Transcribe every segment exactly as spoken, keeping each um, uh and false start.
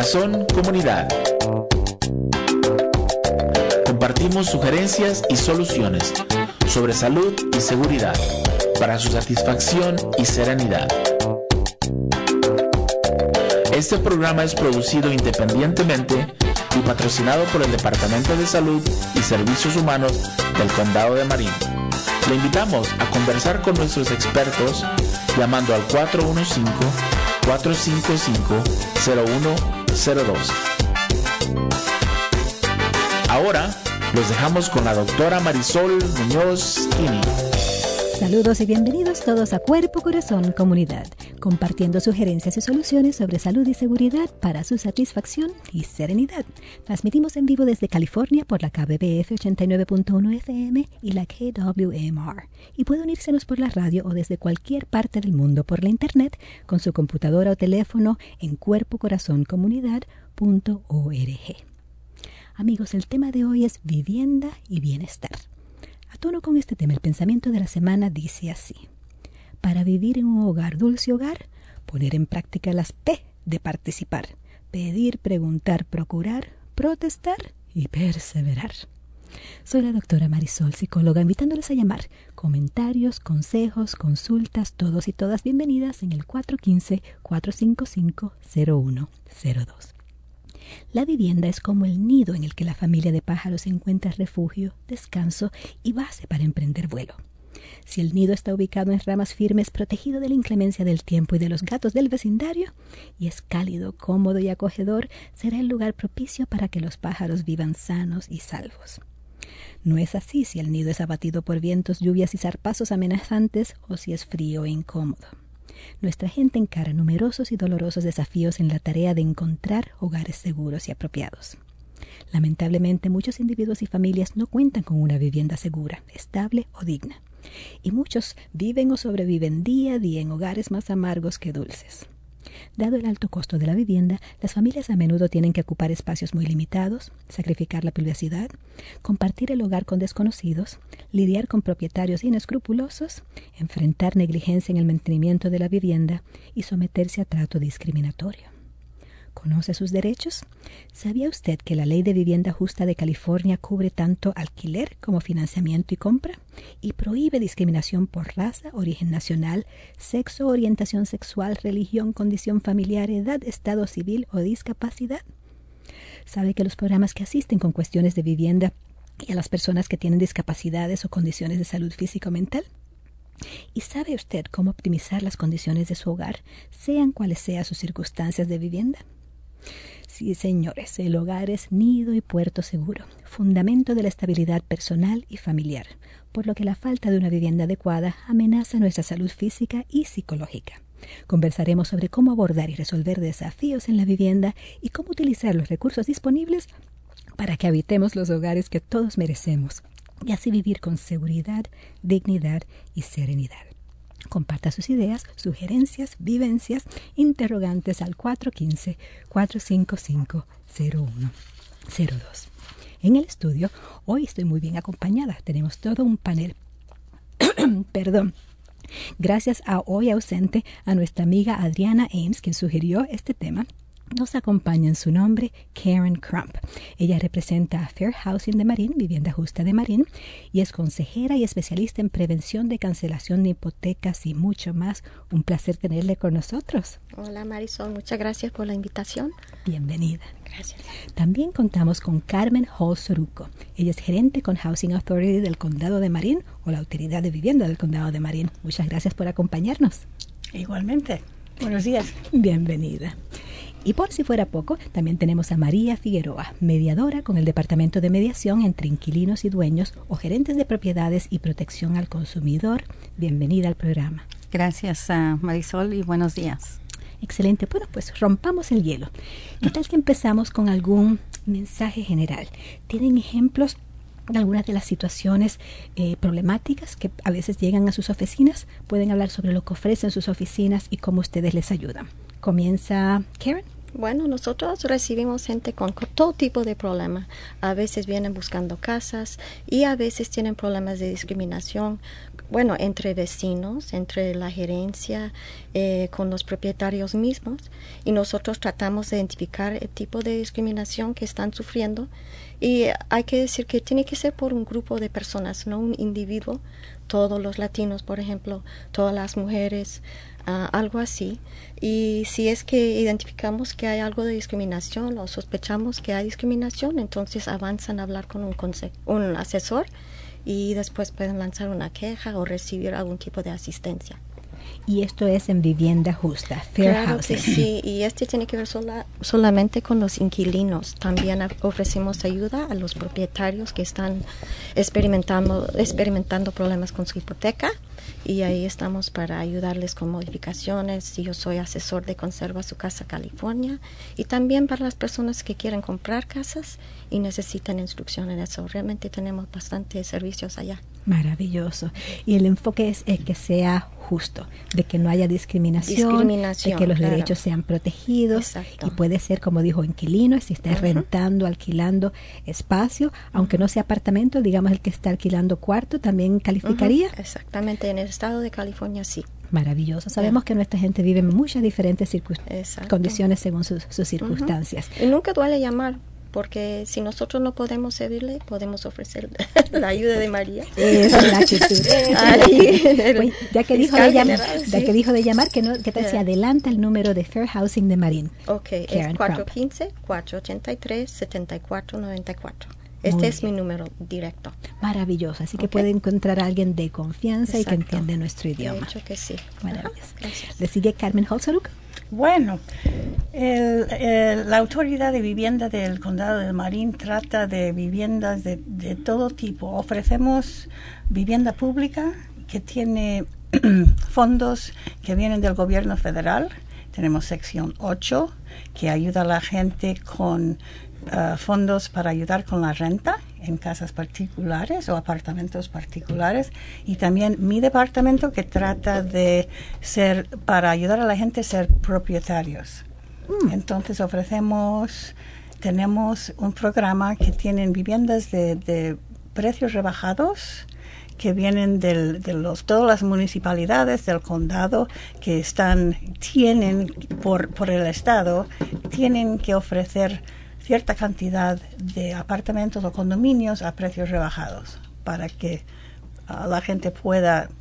Corazón Comunidad. Compartimos sugerencias y soluciones sobre salud y seguridad para su satisfacción y serenidad. Este programa es producido independientemente y patrocinado por el Departamento de Salud y Servicios Humanos del Condado de Marin. Le invitamos a conversar con nuestros expertos llamando al cuatro uno cinco, cuatro cinco cinco, cero uno cero dos. Ahora los dejamos con la doctora Marisol Muñoz-Kini. Saludos y bienvenidos todos a Cuerpo Corazón Comunidad, compartiendo sugerencias y soluciones sobre salud y seguridad para su satisfacción y serenidad. Transmitimos en vivo desde California por la K B B F ochenta y nueve punto uno F M y la K W M R. Y puede unírsenos por la radio o desde cualquier parte del mundo por la internet con su computadora o teléfono en cuerpo corazón comunidad punto org. Amigos, el tema de hoy es vivienda y bienestar. A tono con este tema, el pensamiento de la semana dice así: para vivir en un hogar, dulce hogar, poner en práctica las P de participar: pedir, preguntar, procurar, protestar y perseverar. Soy la doctora Marisol, psicóloga, invitándoles a llamar. Comentarios, consejos, consultas, todos y todas bienvenidas en el cuatro uno cinco, cuatro cinco cinco, cero uno cero dos. La vivienda es como el nido en el que la familia de pájaros encuentra refugio, descanso y base para emprender vuelo. Si el nido está ubicado en ramas firmes, protegido de la inclemencia del tiempo y de los gatos del vecindario, y es cálido, cómodo y acogedor, será el lugar propicio para que los pájaros vivan sanos y salvos. No es así si el nido es abatido por vientos, lluvias y zarpazos amenazantes o si es frío e incómodo. Nuestra gente encara numerosos y dolorosos desafíos en la tarea de encontrar hogares seguros y apropiados. Lamentablemente, muchos individuos y familias no cuentan con una vivienda segura, estable o digna. Y muchos viven o sobreviven día a día en hogares más amargos que dulces. Dado el alto costo de la vivienda, las familias a menudo tienen que ocupar espacios muy limitados, sacrificar la privacidad, compartir el hogar con desconocidos, lidiar con propietarios inescrupulosos, enfrentar negligencia en el mantenimiento de la vivienda y someterse a trato discriminatorio. ¿Conoce sus derechos? ¿Sabía usted que la Ley de Vivienda Justa de California cubre tanto alquiler como financiamiento y compra? Y prohíbe discriminación por raza, origen nacional, sexo, orientación sexual, religión, condición familiar, edad, estado civil o discapacidad. ¿Sabe que los programas que asisten con cuestiones de vivienda y a las personas que tienen discapacidades o condiciones de salud física o mental? ¿Y sabe usted cómo optimizar las condiciones de su hogar, sean cuales sean sus circunstancias de vivienda? Sí, señores, el hogar es nido y puerto seguro, fundamento de la estabilidad personal y familiar, por lo que la falta de una vivienda adecuada amenaza nuestra salud física y psicológica. Conversaremos sobre cómo abordar y resolver desafíos en la vivienda y cómo utilizar los recursos disponibles para que habitemos los hogares que todos merecemos y así vivir con seguridad, dignidad y serenidad. Comparta sus ideas, sugerencias, vivencias, interrogantes al cuatro uno cinco, cuatro cinco cinco, cero uno cero dos. En el estudio, hoy estoy muy bien acompañada. Tenemos todo un panel. Perdón. Gracias a hoy ausente a nuestra amiga Adriana Ames, quien sugirió este tema. Nos acompaña en su nombre Karen Crump. Ella representa a Fair Housing de Marin, Vivienda Justa de Marin, y es consejera y especialista en prevención de cancelación de hipotecas y mucho más. Un placer tenerle con nosotros. Hola Marisol, muchas gracias por la invitación. Bienvenida. Gracias. También contamos con Carmen Hall Soruco. Ella es gerente con Housing Authority del Condado de Marin o la Autoridad de Vivienda del Condado de Marin. Muchas gracias por acompañarnos. Igualmente. Buenos días. Bienvenida. Y por si fuera poco, también tenemos a María Figueroa, mediadora con el Departamento de Mediación entre Inquilinos y Dueños o Gerentes de Propiedades y Protección al Consumidor. Bienvenida al programa. Gracias, uh, Marisol, y buenos días. Excelente. Bueno, pues rompamos el hielo. ¿Qué tal que empezamos con algún mensaje general? ¿Tienen ejemplos de algunas de las situaciones eh, problemáticas que a veces llegan a sus oficinas? Pueden hablar sobre lo que ofrecen sus oficinas y cómo ustedes les ayudan. Comienza Karen. Bueno, nosotros recibimos gente con, con todo tipo de problemas. A veces vienen buscando casas y a veces tienen problemas de discriminación, bueno, entre vecinos, entre la gerencia, eh, con los propietarios mismos. Y nosotros tratamos de identificar el tipo de discriminación que están sufriendo. Y hay que decir que tiene que ser por un grupo de personas, no un individuo. Todos los latinos, por ejemplo, todas las mujeres, uh, algo así. Y si es que identificamos que hay algo de discriminación o sospechamos que hay discriminación, entonces avanzan a hablar con un, conse- un asesor y después pueden lanzar una queja o recibir algún tipo de asistencia. Y esto es en vivienda justa, fair claro housing. Que sí, y este tiene que ver sola, solamente con los inquilinos. También ofrecemos ayuda a los propietarios que están experimentando, experimentando problemas con su hipoteca, y ahí estamos para ayudarles con modificaciones. Yo soy asesor de Conserva Su Casa California, y también para las personas que quieren comprar casas y necesitan instrucción en eso. Realmente tenemos bastantes servicios allá. Maravilloso. Y el enfoque es, es que sea justo, de que no haya discriminación, discriminación de que los claro. derechos sean protegidos. Exacto. Y puede ser, como dijo, inquilino, si está uh-huh. rentando, alquilando espacio, uh-huh. aunque no sea apartamento, digamos el que está alquilando cuarto, ¿también calificaría? Uh-huh. Exactamente, en el estado de California sí. Maravilloso. Sabemos uh-huh. que nuestra gente vive en muchas diferentes circun- condiciones según sus, sus circunstancias. Uh-huh. Y nunca duele llamar, porque si nosotros no podemos servirle, podemos ofrecer la ayuda de María. Esa es la actitud. Pues, ya que dijo de llamar, general, ya sí. que dijo de llamar, que no, que te yeah. se adelanta el número de Fair Housing de Marín. Ok, Karen es cuatro uno cinco, cuatro ocho tres, siete cuatro nueve cuatro. Este es mi número directo. Maravilloso. Así que okay. puede encontrar a alguien de confianza Exacto. y que entiende nuestro idioma. De hecho que sí. Maravilloso. Le sigue Carmen Holzeruk. Bueno, el, el, la Autoridad de Vivienda del Condado de Marín trata de viviendas de, de todo tipo. Ofrecemos vivienda pública que tiene fondos que vienen del gobierno federal. Tenemos sección ocho que ayuda a la gente con uh, fondos para ayudar con la renta en casas particulares o apartamentos particulares, y también mi departamento que trata de ser, para ayudar a la gente a ser propietarios. Mm. Entonces ofrecemos, tenemos un programa que tienen viviendas de, de precios rebajados que vienen del, de los, todas las municipalidades del condado que están, tienen por, por el estado, tienen que ofrecer cierta cantidad de apartamentos o condominios a precios rebajados para que uh, la gente pueda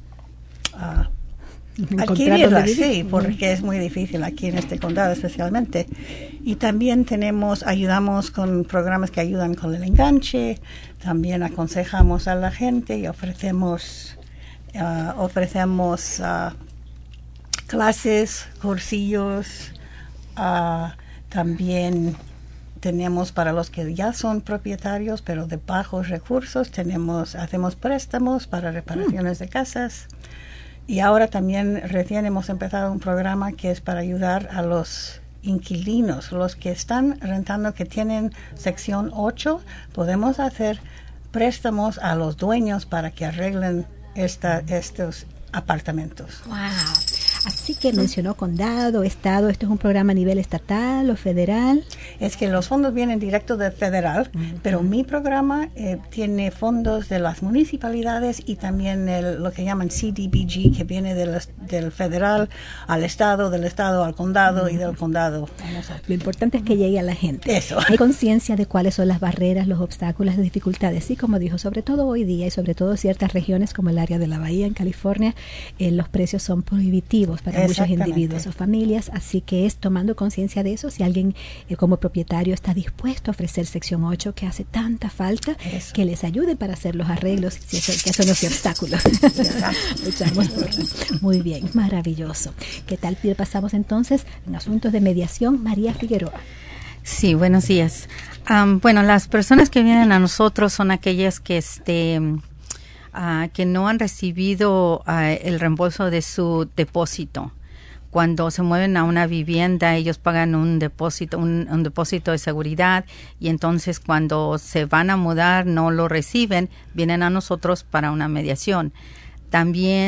uh, adquirirlas, sí, porque es muy difícil aquí en este condado especialmente. Y también tenemos, ayudamos con programas que ayudan con el enganche, también aconsejamos a la gente y ofrecemos, uh, ofrecemos uh, clases, cursillos, uh, también tenemos para los que ya son propietarios pero de bajos recursos, tenemos, hacemos préstamos para reparaciones mm. de casas, y ahora también recién hemos empezado un programa que es para ayudar a los inquilinos, los que están rentando, que tienen sección ocho, podemos hacer préstamos a los dueños para que arreglen esta, estos apartamentos. Wow. Así que mencionó condado, estado. ¿Esto es un programa a nivel estatal o federal? Es que los fondos vienen directo del federal, uh-huh. pero mi programa eh, tiene fondos de las municipalidades y también el, lo que llaman C D B G, que viene del, del federal al estado, del estado al condado uh-huh. y del condado a nosotros. Lo importante es que llegue a la gente. Eso. Hay conciencia de cuáles son las barreras, los obstáculos, las dificultades. Sí, como dijo, sobre todo hoy día y sobre todo ciertas regiones como el área de la Bahía en California, eh, los precios son prohibitivos para muchos individuos o familias, así que es tomando conciencia de eso. Si alguien eh, como propietario está dispuesto a ofrecer sección ocho, que hace tanta falta, eso. Que les ayude para hacer los arreglos, si eso, que eso no sea obstáculo. Muy bien, maravilloso. ¿Qué tal? Pasamos entonces en asuntos de mediación. María Figueroa. Sí, buenos días. Um, bueno, las personas que vienen a nosotros son aquellas que este Uh, que no han recibido uh, el reembolso de su depósito. Cuando se mueven a una vivienda, ellos pagan un depósito, un, un depósito de seguridad, y entonces cuando se van a mudar no lo reciben, vienen a nosotros para una mediación. También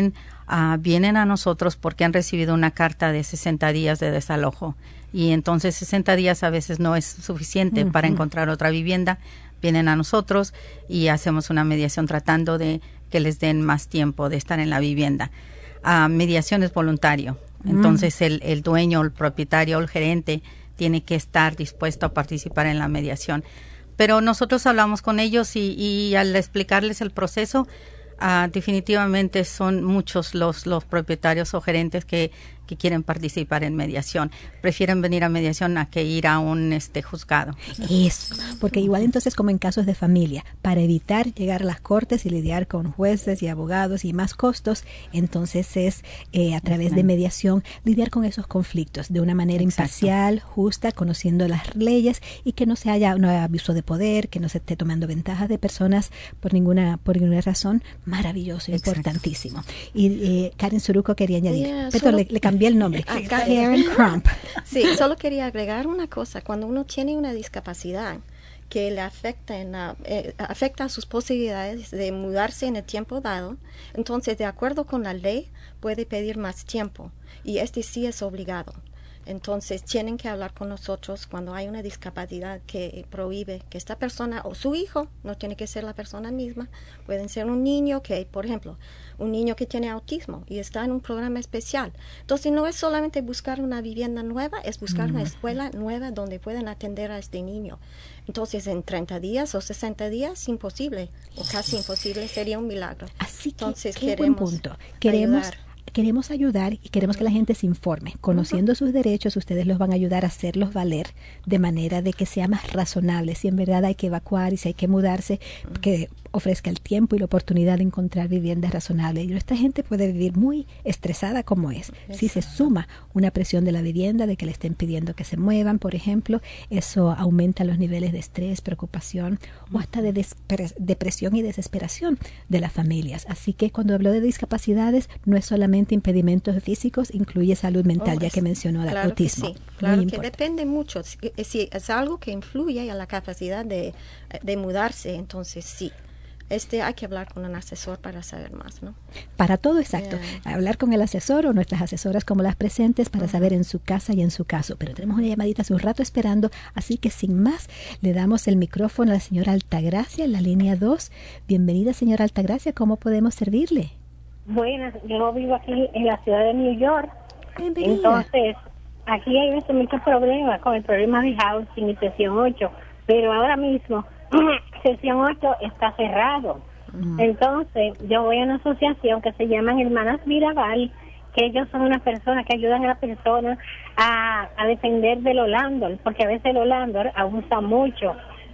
uh, vienen a nosotros porque han recibido una carta de sesenta días de desalojo. Y entonces sesenta días a veces no es suficiente uh-huh. para encontrar otra vivienda. Vienen a nosotros y hacemos una mediación tratando de que les den más tiempo de estar en la vivienda. Uh, mediación es voluntario. Entonces uh-huh. el, el dueño, el propietario, el gerente tiene que estar dispuesto a participar en la mediación. Pero nosotros hablamos con ellos y, y al explicarles el proceso, uh, definitivamente son muchos los, los propietarios o gerentes que, que quieren participar en mediación. Prefieren venir a mediación a que ir a un este juzgado. Eso, porque igual entonces como en casos de familia, para evitar llegar a las cortes y lidiar con jueces y abogados y más costos, entonces es eh, a través de mediación lidiar con esos conflictos de una manera Exacto. imparcial, justa, conociendo las leyes y que no se haya un abuso de poder, que no se esté tomando ventajas de personas por ninguna por ninguna razón. Maravilloso, Exacto. importantísimo. Y eh, Karen Suruco quería añadir, yeah, Perdón, le, le cambié el nombre. Ah, Karen Crump. Sí, solo quería agregar una cosa. Cuando uno tiene una discapacidad que le afecta, en la, eh, afecta a sus posibilidades de mudarse en el tiempo dado, entonces, de acuerdo con la ley, puede pedir más tiempo. Y este sí es obligado. Entonces, tienen que hablar con nosotros cuando hay una discapacidad que prohíbe que esta persona o su hijo, no tiene que ser la persona misma, pueden ser un niño que, por ejemplo, un niño que tiene autismo y está en un programa especial. Entonces, no es solamente buscar una vivienda nueva, es buscar mm. una escuela nueva donde puedan atender a este niño. Entonces, en treinta días o sesenta días, imposible, o casi imposible, sería un milagro. Así que, Entonces, qué queremos buen punto. Queremos... ayudar. Queremos ayudar y queremos que la gente se informe. Conociendo uh-huh. sus derechos, ustedes los van a ayudar a hacerlos valer de manera de que sea más razonable. Si en verdad hay que evacuar y si hay que mudarse, uh-huh. que ofrezca el tiempo y la oportunidad de encontrar viviendas razonables. Y nuestra gente puede vivir muy estresada como es. Exacto. Si se suma una presión de la vivienda, de que le estén pidiendo que se muevan, por ejemplo, eso aumenta los niveles de estrés, preocupación uh-huh. o hasta de despre- depresión y desesperación de las familias. Así que cuando hablo de discapacidades, no es solamente impedimentos físicos, incluye salud mental, oh, ya que mencionó el claro autismo. Que sí, claro que depende mucho. Si, si es algo que influye a la capacidad de, de mudarse, entonces sí. Este hay que hablar con un asesor para saber más, ¿no? Para todo, exacto. Yeah. Hablar con el asesor o nuestras asesoras como las presentes para uh-huh. saber en su casa y en su caso. Pero tenemos una llamadita hace un rato esperando, así que sin más, le damos el micrófono a la señora Altagracia en la línea dos. Bienvenida, señora Altagracia, ¿cómo podemos servirle? Buenas, yo vivo aquí en la ciudad de New York. Bienvenida. Entonces, aquí hay muchos problemas con el problema de housing y sección ocho, pero ahora mismo sección ocho está cerrado. Uh-huh. Entonces, yo voy a una asociación que se llama Hermanas Mirabal, que ellos son unas personas que ayudan a las personas a, a defender de los landlords, porque a veces los landlords abusan mucho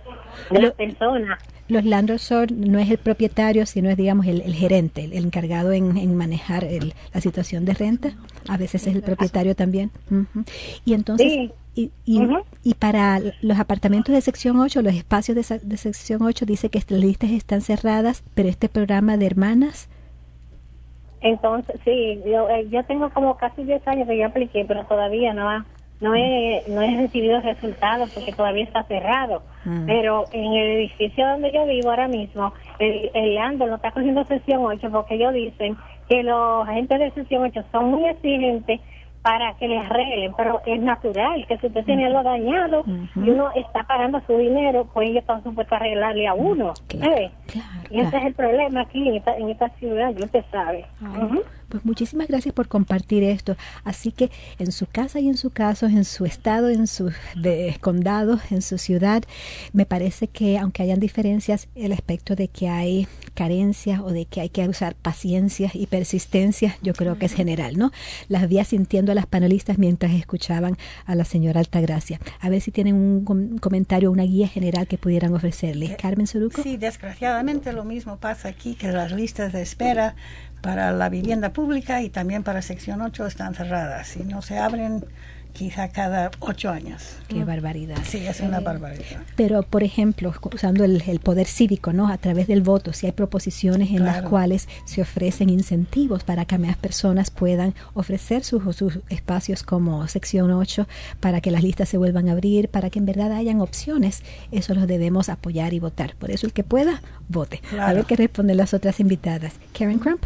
de las personas. Los landlords son, no es el propietario, sino es, digamos, el, el gerente, el, el encargado en, en manejar el, la situación de renta. A veces es el propietario también. Uh-huh. Y entonces, sí. y, y, uh-huh. y para los apartamentos de sección ocho, los espacios de, de sección ocho, dice que estas listas están cerradas, pero este programa de hermanas... Entonces, sí, yo, yo tengo como casi diez años que yo apliqué, pero todavía no ha... No he, no he recibido resultados porque todavía está cerrado. Mm. Pero en el edificio donde yo vivo ahora mismo, el, el landlord no está cogiendo sección ocho porque ellos dicen que los agentes de sección ocho son muy exigentes para que les arreglen, pero es natural que si usted tiene algo dañado uh-huh. y uno está pagando su dinero, pues ellos están supuestos a arreglarle a uno. Claro, ¿eh? claro, y ese claro. es el problema aquí en esta, en esta ciudad, ya usted sabe. Uh-huh. Pues muchísimas gracias por compartir esto. Así que en su casa y en su caso, en su estado, en su de, condado, en su ciudad, me parece que aunque hayan diferencias, el aspecto de que hay carencias o de que hay que usar paciencia y persistencia, yo creo que es general, ¿no? Las vi sintiendo a las panelistas mientras escuchaban a la señora Altagracia. A ver si tienen un com- comentario, una guía general que pudieran ofrecerles. Carmen Suruco. Sí, desgraciadamente lo mismo pasa aquí, que las listas de espera para la vivienda pública y también para sección ocho están cerradas y no se abren quizá cada ocho años. Qué barbaridad. Sí, es una barbaridad. Pero, por ejemplo, usando el, el poder cívico, ¿no? A través del voto, si hay proposiciones en claro. las cuales se ofrecen incentivos para que más personas puedan ofrecer sus, sus espacios como sección ocho, para que las listas se vuelvan a abrir, para que en verdad hayan opciones, eso los debemos apoyar y votar. Por eso el que pueda, vote. Claro. A ver qué responden las otras invitadas. Karen Crump.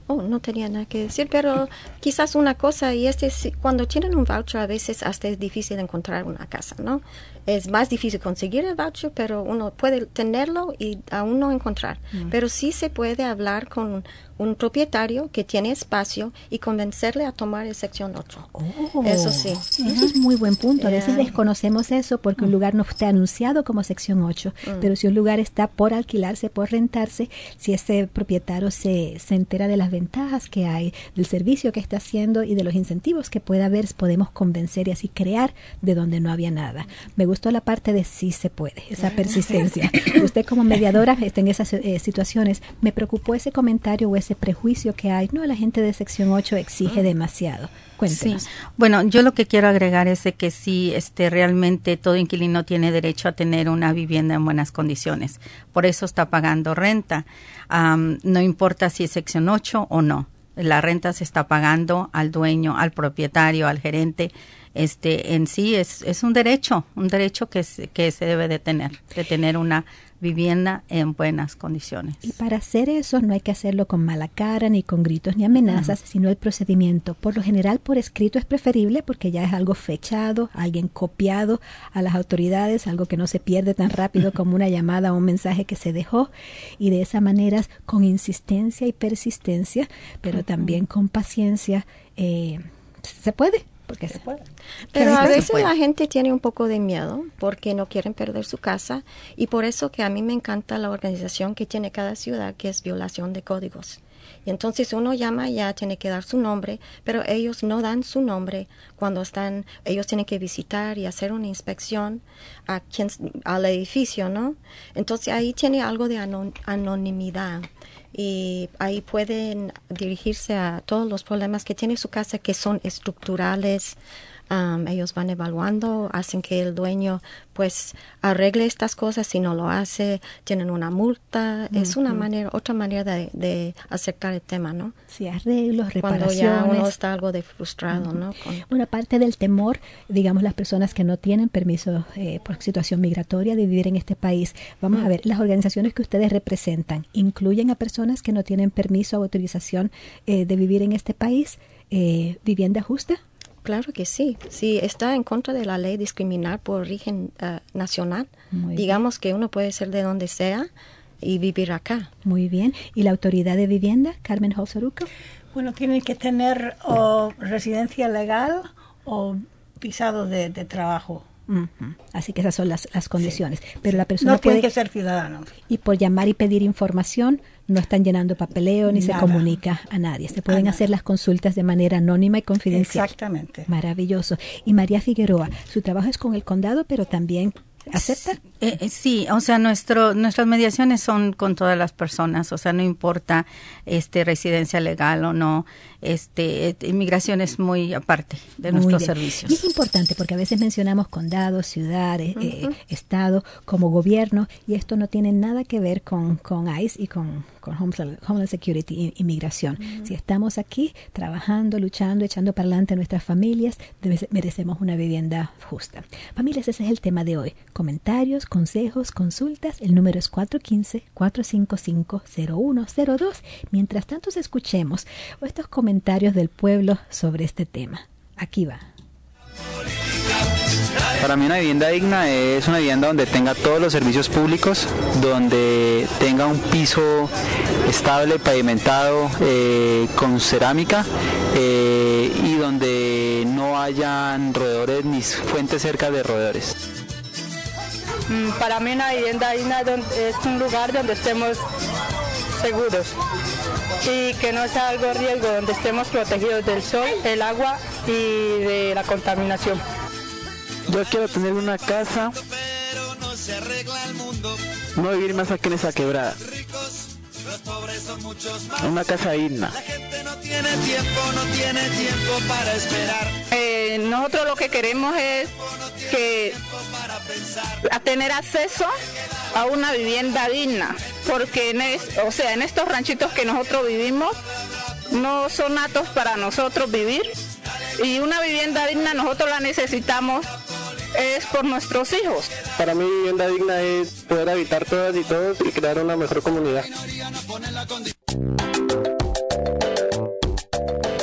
Oh, no tenía nada que decir, pero quizás una cosa, y este es, cuando tienen un voucher a veces hasta es difícil encontrar una casa, ¿no? Es más difícil conseguir el voucher, pero uno puede tenerlo y aún no encontrar. Mm. Pero sí se puede hablar con un propietario que tiene espacio y convencerle a tomar el sección ocho. Oh, eso sí. Eso es muy buen punto. A veces desconocemos eso porque mm. un lugar no está anunciado como sección ocho, mm. pero si un lugar está por alquilarse, por rentarse, si ese propietario se, se entera de las ventajas que hay, del servicio que está haciendo y de los incentivos que pueda haber, podemos convencer y así crear de donde no había nada. Me gustó la parte de sí se puede, esa persistencia. Usted como mediadora está en esas eh, situaciones. Me preocupó ese comentario o ese prejuicio que hay. No, la gente de sección ocho exige demasiado. Cuéntenos. Sí. Bueno, yo lo que quiero agregar es de que sí, este, realmente todo inquilino tiene derecho a tener una vivienda en buenas condiciones. Por eso está pagando renta. Um, no importa si es sección ocho o no. La renta se está pagando al dueño, al propietario, al gerente. Este, en sí es, es un derecho, un derecho que se, que se debe de tener, de tener una vivienda en buenas condiciones. Y para hacer eso no hay que hacerlo con mala cara, ni con gritos, ni amenazas, uh-huh. sino el procedimiento. Por lo general, por escrito es preferible porque ya es algo fechado, alguien copiado a las autoridades, algo que no se pierde tan rápido como una llamada o un mensaje que se dejó. Y de esa manera, con insistencia y persistencia, pero uh-huh. también con paciencia, eh, se puede. Porque se puede. Pero a veces la gente tiene un poco de miedo porque no quieren perder su casa y por eso que a mí me encanta la organización que tiene cada ciudad, que es violación de códigos. Y entonces uno llama ya, tiene que dar su nombre, pero ellos no dan su nombre cuando están, ellos tienen que visitar y hacer una inspección a quien, al edificio, ¿no? Entonces ahí tiene algo de anon, anonimidad. Y ahí pueden dirigirse a todos los problemas que tiene su casa que son estructurales. Um, ellos van evaluando, hacen que el dueño pues arregle estas cosas. Si no lo hace, tienen una multa. Uh-huh. Es una manera, otra manera de, de acercar el tema, ¿no? Sí, arreglos, reparaciones. Cuando ya uno está algo de frustrado, uh-huh. ¿no? Con... Una parte del temor, digamos, las personas que no tienen permiso eh, por situación migratoria de vivir en este país. Vamos uh-huh. a ver, las organizaciones que ustedes representan, ¿incluyen a personas que no tienen permiso o autorización eh, de vivir en este país? Eh, ¿Vivienda justa? Claro que sí. Sí, está en contra de la ley discriminar por origen uh, nacional. Muy Digamos bien. Que uno puede ser de donde sea y vivir acá. Muy bien. ¿Y la autoridad de vivienda, Carmen Holzoruco? Bueno, tienen que tener o residencia legal o visado de, de trabajo. Uh-huh. Así que esas son las, las condiciones. Sí. Pero la persona no puede... tiene que ser ciudadano. Y por llamar y pedir información, no están llenando papeleo ni Nada. Se comunica a nadie. Se pueden a hacer nada. Las consultas de manera anónima y confidencial. Exactamente. Maravilloso. Y María Figueroa, su trabajo es con el condado, pero también... ¿acepta? Eh, sí, o sea, nuestro, nuestras mediaciones son con todas las personas, o sea, no importa este residencia legal o no, este inmigración es muy aparte de muy nuestros bien. Servicios. Y es importante porque a veces mencionamos condado, ciudad, uh-huh. eh, estado como gobierno y esto no tiene nada que ver con, con ICE y con, con Homeland, Homeland Security, inmigración. Uh-huh. Si estamos aquí trabajando, luchando, echando para adelante a nuestras familias, debe, merecemos una vivienda justa. Familias, ese es el tema de hoy. Comentarios, consejos, consultas, el número es cuatro uno cinco, cuatro cinco cinco, cero uno cero dos. Mientras tanto, escuchemos estos comentarios del pueblo sobre este tema. Aquí va. Para mí una vivienda digna es una vivienda donde tenga todos los servicios públicos, donde tenga un piso estable, pavimentado, eh, con cerámica eh, y donde no hayan roedores ni fuentes cerca de roedores. Para mí una vivienda digna es un lugar donde estemos seguros y que no sea algo riesgo, donde estemos protegidos del sol, el agua y de la contaminación. Yo quiero tener una casa, no vivir más aquí en esa quebrada. Una casa digna. Eh, nosotros lo que queremos es que a tener acceso a una vivienda digna, porque en es, o sea, en estos ranchitos que nosotros vivimos no son aptos para nosotros vivir y una vivienda digna nosotros la necesitamos es por nuestros hijos. Para mí vivienda digna es poder habitar todas y todos y crear una mejor comunidad.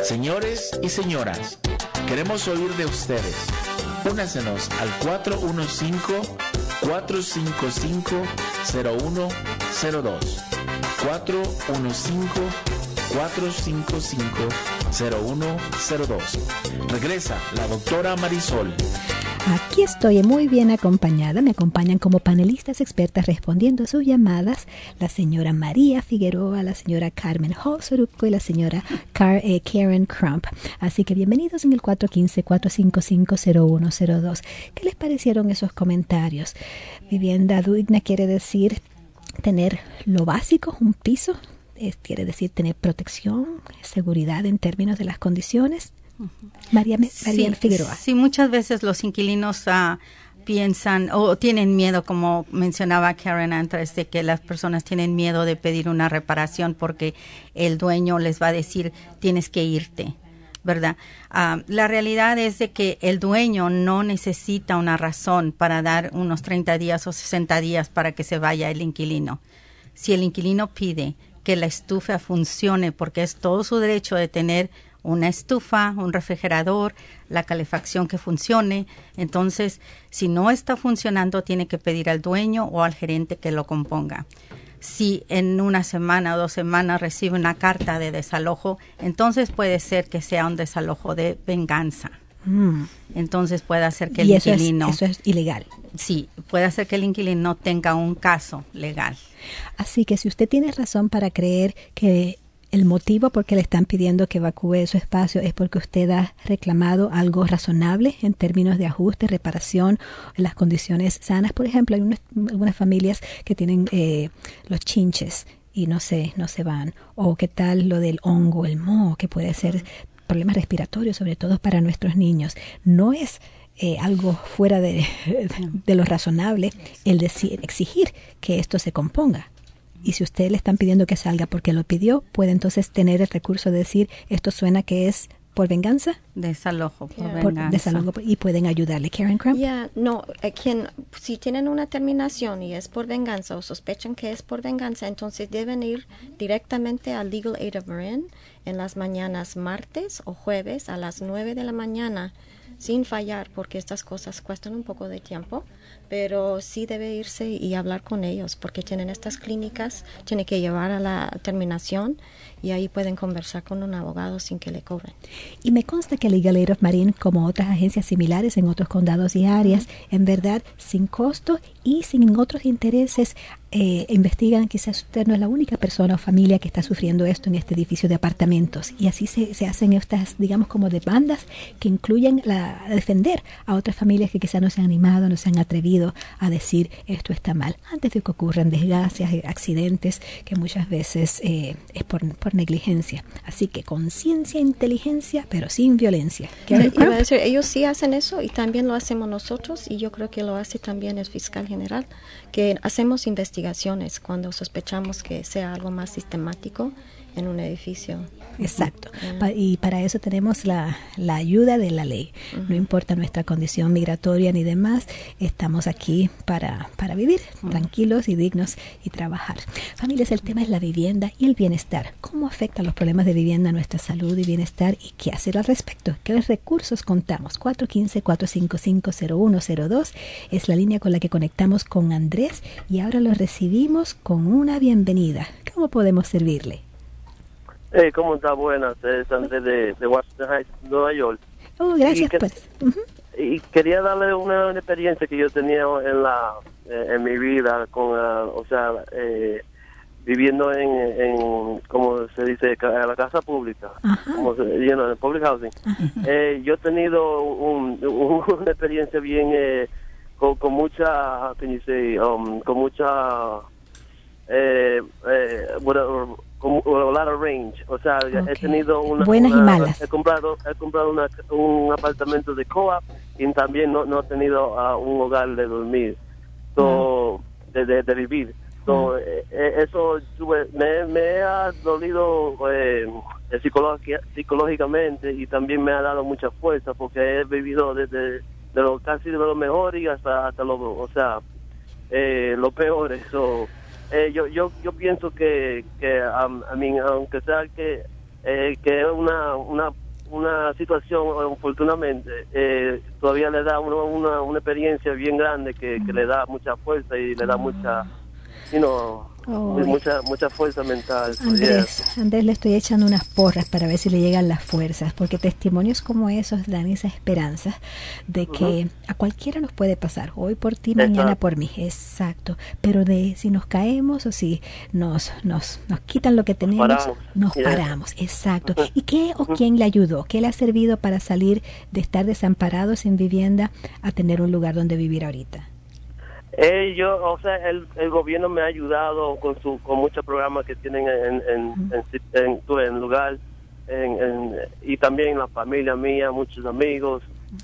Señores y señoras, queremos oír de ustedes. Únasenos al cuatro uno cinco, cuatro cinco cinco, cero uno cero dos. cuatro uno cinco, cuatro cinco cinco, cero uno cero dos. Regresa la doctora Marisol. Aquí estoy muy bien acompañada. Me acompañan como panelistas expertas respondiendo a sus llamadas la señora María Figueroa, la señora Carmen Holzoruco y la señora Car eh, Karen Crump. Así que bienvenidos en el cuatro uno cinco, cuatro cinco cinco, cero uno cero dos. ¿Qué les parecieron esos comentarios? Vivienda digna quiere decir tener lo básico, un piso. Es, quiere decir tener protección, seguridad en términos de las condiciones. María, María sí, Figueroa. Sí, muchas veces los inquilinos uh, piensan o tienen miedo, como mencionaba Karen antes, de que las personas tienen miedo de pedir una reparación porque el dueño les va a decir tienes que irte, ¿verdad? Uh, la realidad es de que el dueño no necesita una razón para dar unos treinta días o sesenta días para que se vaya el inquilino. Si el inquilino pide que la estufa funcione, porque es todo su derecho de tener una estufa, un refrigerador, la calefacción que funcione. Entonces, si no está funcionando, tiene que pedir al dueño o al gerente que lo componga. Si en una semana o dos semanas recibe una carta de desalojo, entonces puede ser que sea un desalojo de venganza. Mm. Entonces puede hacer que el y eso inquilino... Es, eso es ilegal. Sí, puede hacer que el inquilino tenga un caso legal. Así que si usted tiene razón para creer que el motivo por qué le están pidiendo que evacúe su espacio es porque usted ha reclamado algo razonable en términos de ajuste, reparación, en las condiciones sanas. Por ejemplo, hay unas, algunas familias que tienen eh, los chinches y no se, no se van. O qué tal lo del hongo, el moho, que puede ser problemas respiratorios, sobre todo para nuestros niños. No es eh, algo fuera de, de lo razonable el decir, exigir que esto se componga. Y si usted le están pidiendo que salga porque lo pidió, puede entonces tener el recurso de decir, esto suena que es por venganza. Desalojo por yeah. venganza. Por desalojo, y pueden ayudarle. Karen Crump. Yeah, no, eh, quien, si tienen una terminación y es por venganza o sospechan que es por venganza, entonces deben ir directamente al Legal Aid of Marin en las mañanas martes o jueves a las nueve de la mañana, sin fallar, porque estas cosas cuestan un poco de tiempo, pero sí debe irse y hablar con ellos, porque tienen estas clínicas, tiene que llevar a la terminación y ahí pueden conversar con un abogado sin que le cobren. Y me consta que Legal Aid of Marin, como otras agencias similares en otros condados y áreas, uh-huh. en verdad, sin costo y sin otros intereses, eh, investigan, quizás usted no es la única persona o familia que está sufriendo esto en este edificio de apartamentos, y así se, se hacen estas, digamos, como demandas que incluyen la, a defender a otras familias que quizás no se han animado, no se han atrevido a decir esto está mal, antes de que ocurran desgracias, accidentes, que muchas veces eh, es por, por negligencia. Así que conciencia, inteligencia, pero sin violencia. Iba a decir, ellos sí hacen eso y también lo hacemos nosotros, y yo creo que lo hace también el fiscal general, que hacemos investigaciones cuando sospechamos que sea algo más sistemático en un edificio. Exacto. Uh-huh. Y para eso tenemos la, la ayuda de la ley. Uh-huh. No importa nuestra condición migratoria ni demás, estamos aquí para, para vivir uh-huh. tranquilos y dignos y trabajar. Familias, el tema es la vivienda y el bienestar. ¿Cómo afectan los problemas de vivienda a nuestra salud y bienestar, y qué hacer al respecto? ¿Qué recursos contamos? cuatro uno cinco, cuatro cinco cinco, cero uno cero dos es la línea con la que conectamos con Andrés, y ahora lo recibimos con una bienvenida. ¿Cómo podemos servirle? Hey, ¿cómo está? Buenas, es Andrés de, de Washington Heights, Nueva York. Oh, gracias. Y, que, pues. uh-huh. y quería darle una, una experiencia que yo tenía en la eh, en mi vida, con, uh, o sea, eh, viviendo en, en, como se dice, en la casa pública, uh-huh. como se, you know, en public housing. Uh-huh. Eh, yo he tenido un, un, una experiencia bien, eh, con, con mucha, can you say, um, con mucha, eh, eh, bueno, con a lot of range, o sea, okay. he tenido una buenas una, y malas. He comprado, he comprado una, un apartamento de co-op, y también no, no he tenido uh, un hogar de dormir, so, uh-huh. de, de, de vivir. So, uh-huh. eh, eso tuve, me, me ha dolido eh, psicológicamente, y también me ha dado mucha fuerza, porque he vivido desde de lo casi de lo mejor y hasta hasta lo, o sea, eh, lo peor. Eso. Eh, yo yo yo pienso que que um, I mean, aunque sea que eh, que es una, una, una situación, oportunamente, eh, todavía le da uno una, una experiencia bien grande que, que le da mucha fuerza y le da mucha, you know, Oh. mucha mucha fuerza mental. Andrés, Yes. Andrés, le estoy echando unas porras para ver si le llegan las fuerzas, porque testimonios como esos dan esa esperanza de que uh-huh. a cualquiera nos puede pasar, hoy por ti, mañana Exacto. por mí, exacto, pero de si nos caemos o si nos nos nos quitan lo que tenemos, paramos. nos yeah. paramos, exacto. Uh-huh. ¿Y qué o uh-huh. quién le ayudó? ¿Qué le ha servido para salir de estar desamparado sin vivienda a tener un lugar donde vivir ahorita? Eh, yo, o sea, el, el gobierno me ha ayudado con su con muchos programas que tienen en en, en, en, en, en lugar en, en, y también la familia mía, muchos amigos,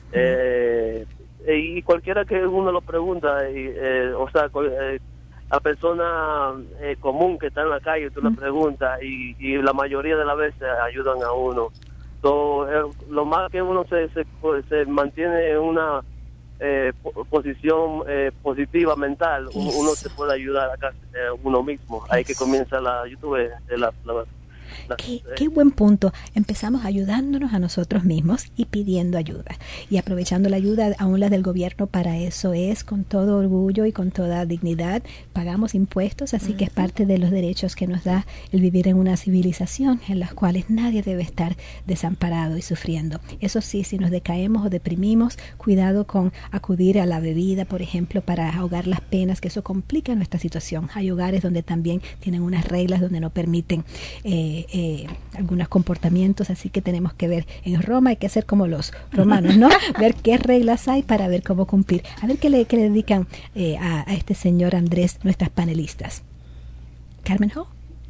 eh, y cualquiera que uno lo pregunta, y, eh, o sea, eh, la persona eh, común que está en la calle, tú le preguntas y, y la mayoría de las veces ayudan a uno. So, eh, lo más que uno se, se, se mantiene en una Eh, posición eh, positiva mental, Eso. uno se puede ayudar acá eh, uno mismo. Eso. Ahí que comienza la YouTube, la, la, la, Qué, qué buen punto. Empezamos ayudándonos a nosotros mismos y pidiendo ayuda y aprovechando la ayuda aún la del gobierno. Para eso es, con todo orgullo y con toda dignidad, pagamos impuestos, así uh-huh. que es parte de los derechos que nos da el vivir en una civilización en las cuales nadie debe estar desamparado y sufriendo. Eso sí, si nos decaemos o deprimimos, cuidado con acudir a la bebida, por ejemplo, para ahogar las penas, que eso complica nuestra situación. Hay hogares donde también tienen unas reglas donde no permiten eh, Eh, algunos comportamientos, así que tenemos que ver. En Roma hay que hacer como los romanos, ¿no? Ver qué reglas hay para ver cómo cumplir. A ver qué le, qué le dedican eh, a, a este señor Andrés, nuestras panelistas. Carmen Ho.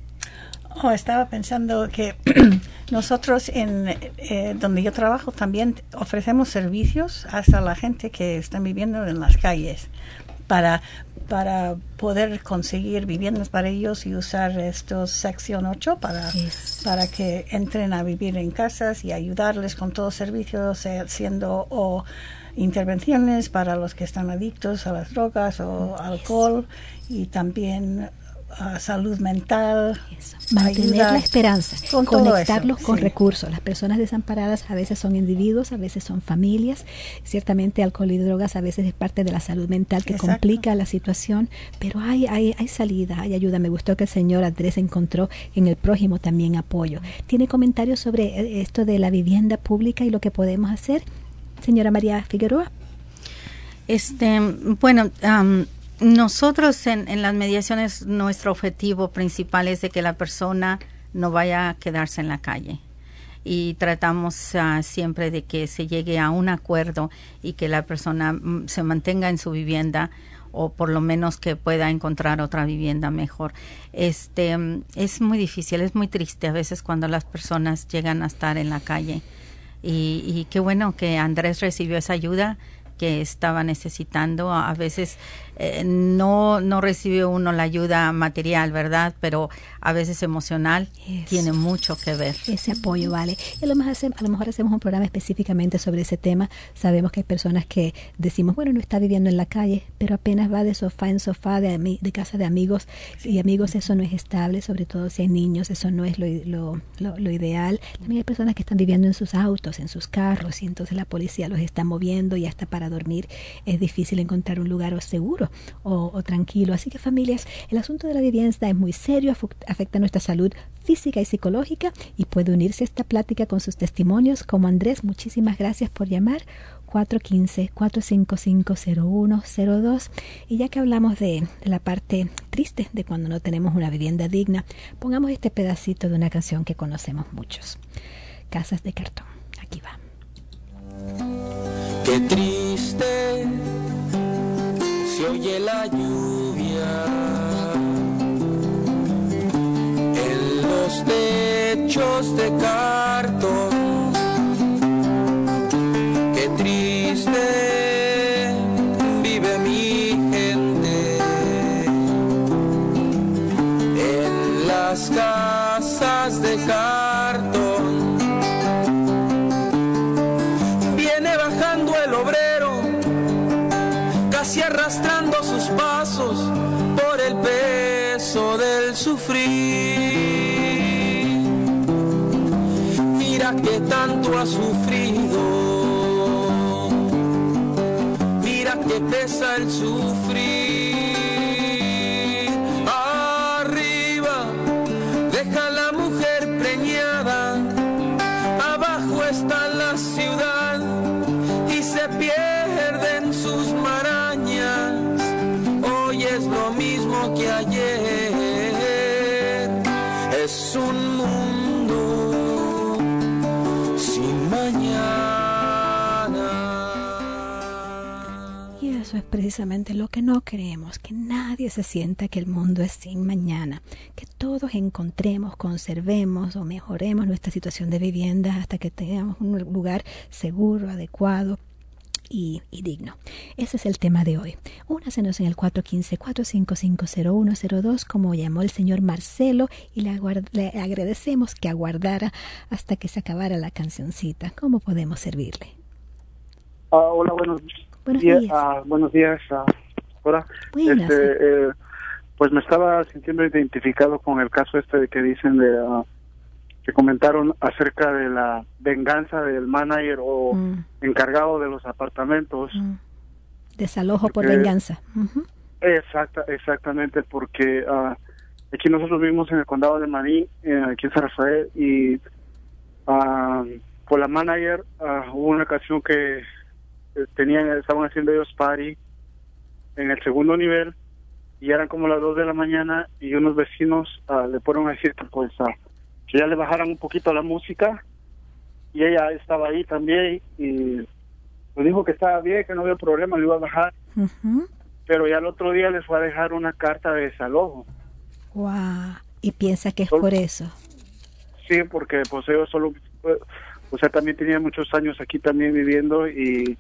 Oh, estaba pensando que nosotros en eh, donde yo trabajo también ofrecemos servicios hasta la gente que están viviendo en las calles para para poder conseguir viviendas para ellos y usar estos sección ocho para, yes. para que entren a vivir en casas y ayudarles con todos servicios, eh, siendo o intervenciones para los que están adictos a las drogas o yes. alcohol, y también uh, salud mental. Eso. Mantener ayuda, la esperanza, con conectarlos eso, con sí. recursos. Las personas desamparadas a veces son individuos, a veces son familias. Ciertamente alcohol y drogas a veces es parte de la salud mental que Exacto. complica la situación, pero hay, hay, hay salida, hay ayuda. Me gustó que el señor Andrés encontró en el prójimo también apoyo. ¿Tiene comentarios sobre esto de la vivienda pública y lo que podemos hacer, señora María Figueroa? Este, bueno, um, nosotros en, en las mediaciones, nuestro objetivo principal es de que la persona no vaya a quedarse en la calle, y tratamos uh, siempre de que se llegue a un acuerdo y que la persona mm, se mantenga en su vivienda, o por lo menos que pueda encontrar otra vivienda mejor. Este, es muy difícil, es muy triste a veces cuando las personas llegan a estar en la calle, y, y qué bueno que Andrés recibió esa ayuda que estaba necesitando. A veces eh, no no recibe uno la ayuda material, ¿verdad? Pero a veces emocional Eso. tiene mucho que ver. Ese apoyo, vale. Y a lo, mejor hacemos, a lo mejor hacemos un programa específicamente sobre ese tema. Sabemos que hay personas que decimos, bueno, no está viviendo en la calle, pero apenas va de sofá en sofá, de, ami- de casa de amigos y amigos. Eso no es estable, sobre todo si hay niños, eso no es lo, lo, lo, lo ideal. También hay personas que están viviendo en sus autos, en sus carros, y entonces la policía los está moviendo, y hasta para dormir es difícil encontrar un lugar seguro o, o tranquilo. Así que, familias, el asunto de la vivienda es muy serio, afecta nuestra salud física y psicológica, y puede unirse a esta plática con sus testimonios como Andrés. Muchísimas gracias por llamar. Cuatro uno cinco, cuatro cinco cinco, cero uno cero dos. Y ya que hablamos de, de la parte triste de cuando no tenemos una vivienda digna, pongamos este pedacito de una canción que conocemos muchos, Casas de Cartón. Aquí va. Qué triste se oye la lluvia en los techos de cartón. Qué triste vive mi gente en las casas de cartón. Casi arrastrando sus pasos por el peso del sufrir. tanto ha sufrido. Mira que pesa el sufrir. Arriba deja la mujer preñada, abajo está la ciudad y se pierden sus marañas. Hoy es lo mismo que ayer, es un mundo sin mañana. Y eso es precisamente lo que no queremos, que nadie se sienta que el mundo es sin mañana, que todos encontremos, conservemos o mejoremos nuestra situación de vivienda hasta que tengamos un lugar seguro, adecuado y, y digno. Ese es el tema de hoy. Únasenos en el cuatro uno cinco, cuatro cinco cinco, cero uno cero dos, como llamó el señor Marcelo, y le, aguard- le agradecemos que aguardara hasta que se acabara la cancioncita. ¿Cómo podemos servirle? Uh, hola, buenos, Buenos días. días. Uh, buenos días. Uh, hola. Buenas. Este, eh, pues me estaba sintiendo identificado con el caso este de que dicen de uh, que comentaron acerca de la venganza del manager o Mm. encargado de los apartamentos. Mm. Desalojo por Porque- venganza. Ujú. Exacta, exactamente, porque uh, aquí nosotros vivimos en el condado de Marín, eh, aquí en San Rafael, y uh, por la manager uh, hubo una ocasión que eh, tenían, estaban haciendo ellos party en el segundo nivel y eran como las dos de la mañana y unos vecinos uh, le fueron a decir que pues uh, que ya le bajaran un poquito la música y ella estaba ahí también y pues dijo que estaba bien, que no había problema, le iba a bajar. Ujú. Pero ya el otro día les fue a dejar una carta de desalojo. Guau. Y piensa que es por eso. Sí, porque pues ellos solo, eh, o sea, también tenían muchos años aquí también viviendo y,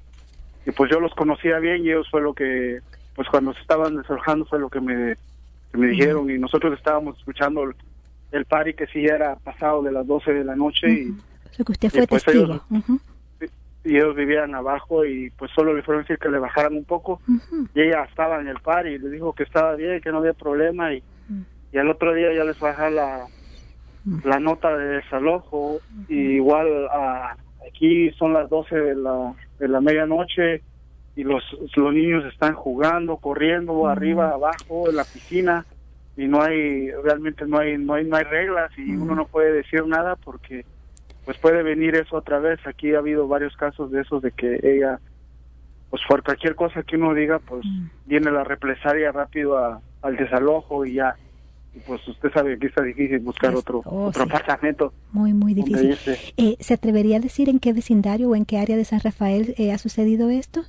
y pues yo los conocía bien y ellos fue lo que, pues cuando se estaban desalojando fue lo que me, que me dijeron y nosotros estábamos escuchando el, el party que sí era pasado de las doce de la noche y, O sea, que usted fue y, pues, testigo. ellos- Ujú. y ellos vivían abajo y pues solo le fueron a decir que le bajaran un poco Ujú. y ella estaba en el party y le dijo que estaba bien, que no había problema y, y al otro día ya les baja la la nota de desalojo y igual a, aquí son las doce de la de la medianoche y los los niños están jugando, corriendo arriba, abajo en la piscina y no hay realmente no hay no hay no hay reglas y uno no puede decir nada porque pues puede venir eso otra vez. Aquí ha habido varios casos de esos de que ella pues por cualquier cosa que uno diga pues viene la represalia rápido a, al desalojo y ya y pues usted sabe que está difícil buscar otro Oh, otro sí. apartamento Muy, muy donde difícil. irse. Eh, ¿Se atrevería a decir en qué vecindario o en qué área de San Rafael eh, ha sucedido esto?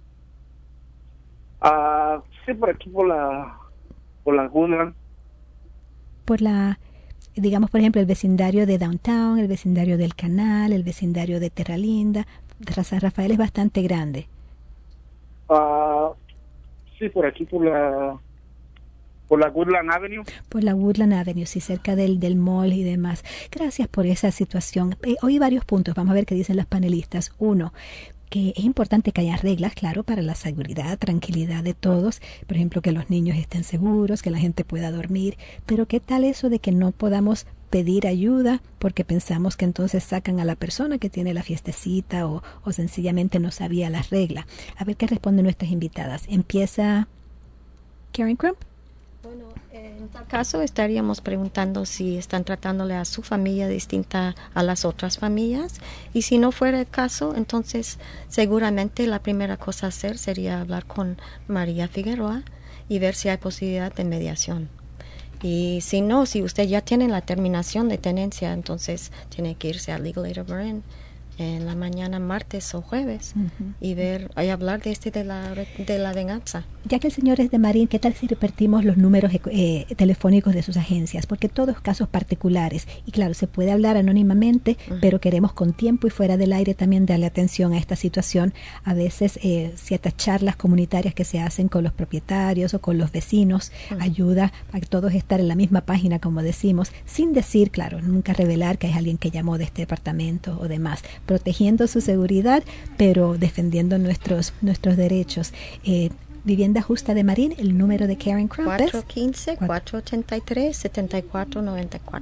Ah, sí, por aquí por la por la Woodland. Por la, digamos, por ejemplo, el vecindario de Downtown, el vecindario del Canal, el vecindario de Terra Linda. San Rafael es bastante grande. Ah, sí, por aquí por la por la Woodland Avenue. Por la Woodland Avenue, sí, cerca del, del mall y demás. Gracias por esa situación. Eh, hoy varios puntos, vamos a ver qué dicen los panelistas. Uno, que es importante que haya reglas, claro, para la seguridad, tranquilidad de todos. Por ejemplo, que los niños estén seguros, que la gente pueda dormir. Pero ¿qué tal eso de que no podamos pedir ayuda porque pensamos que entonces sacan a la persona que tiene la fiestecita o, o sencillamente no sabía las reglas? A ver qué responden nuestras invitadas. Empieza Karen Crump. Bueno, en tal caso estaríamos preguntando si están tratándole a su familia distinta a las otras familias y si no fuera el caso, entonces seguramente la primera cosa a hacer sería hablar con María Figueroa y ver si hay posibilidad de mediación. Y si no, si usted ya tiene la terminación de tenencia, entonces tiene que irse a Legal Aid of Marin en la mañana, martes o jueves, uh-huh. y ver y hablar de este de la de la venganza. Ya que el señor es de Marín, ¿qué tal si repartimos los números eh, telefónicos de sus agencias? Porque todos casos particulares, y claro, se puede hablar anónimamente, uh-huh. pero queremos con tiempo y fuera del aire también darle atención a esta situación. A veces eh, ciertas charlas comunitarias que se hacen con los propietarios o con los vecinos, uh-huh. ayuda a todos estar en la misma página, como decimos, sin decir, claro, nunca revelar que es alguien que llamó de este departamento o demás, protegiendo su seguridad, pero defendiendo nuestros nuestros derechos. Eh, Vivienda Justa de Marín, el número de Karen Crump es cuatro uno cinco, cuatro ocho tres, siete cuatro nueve cuatro.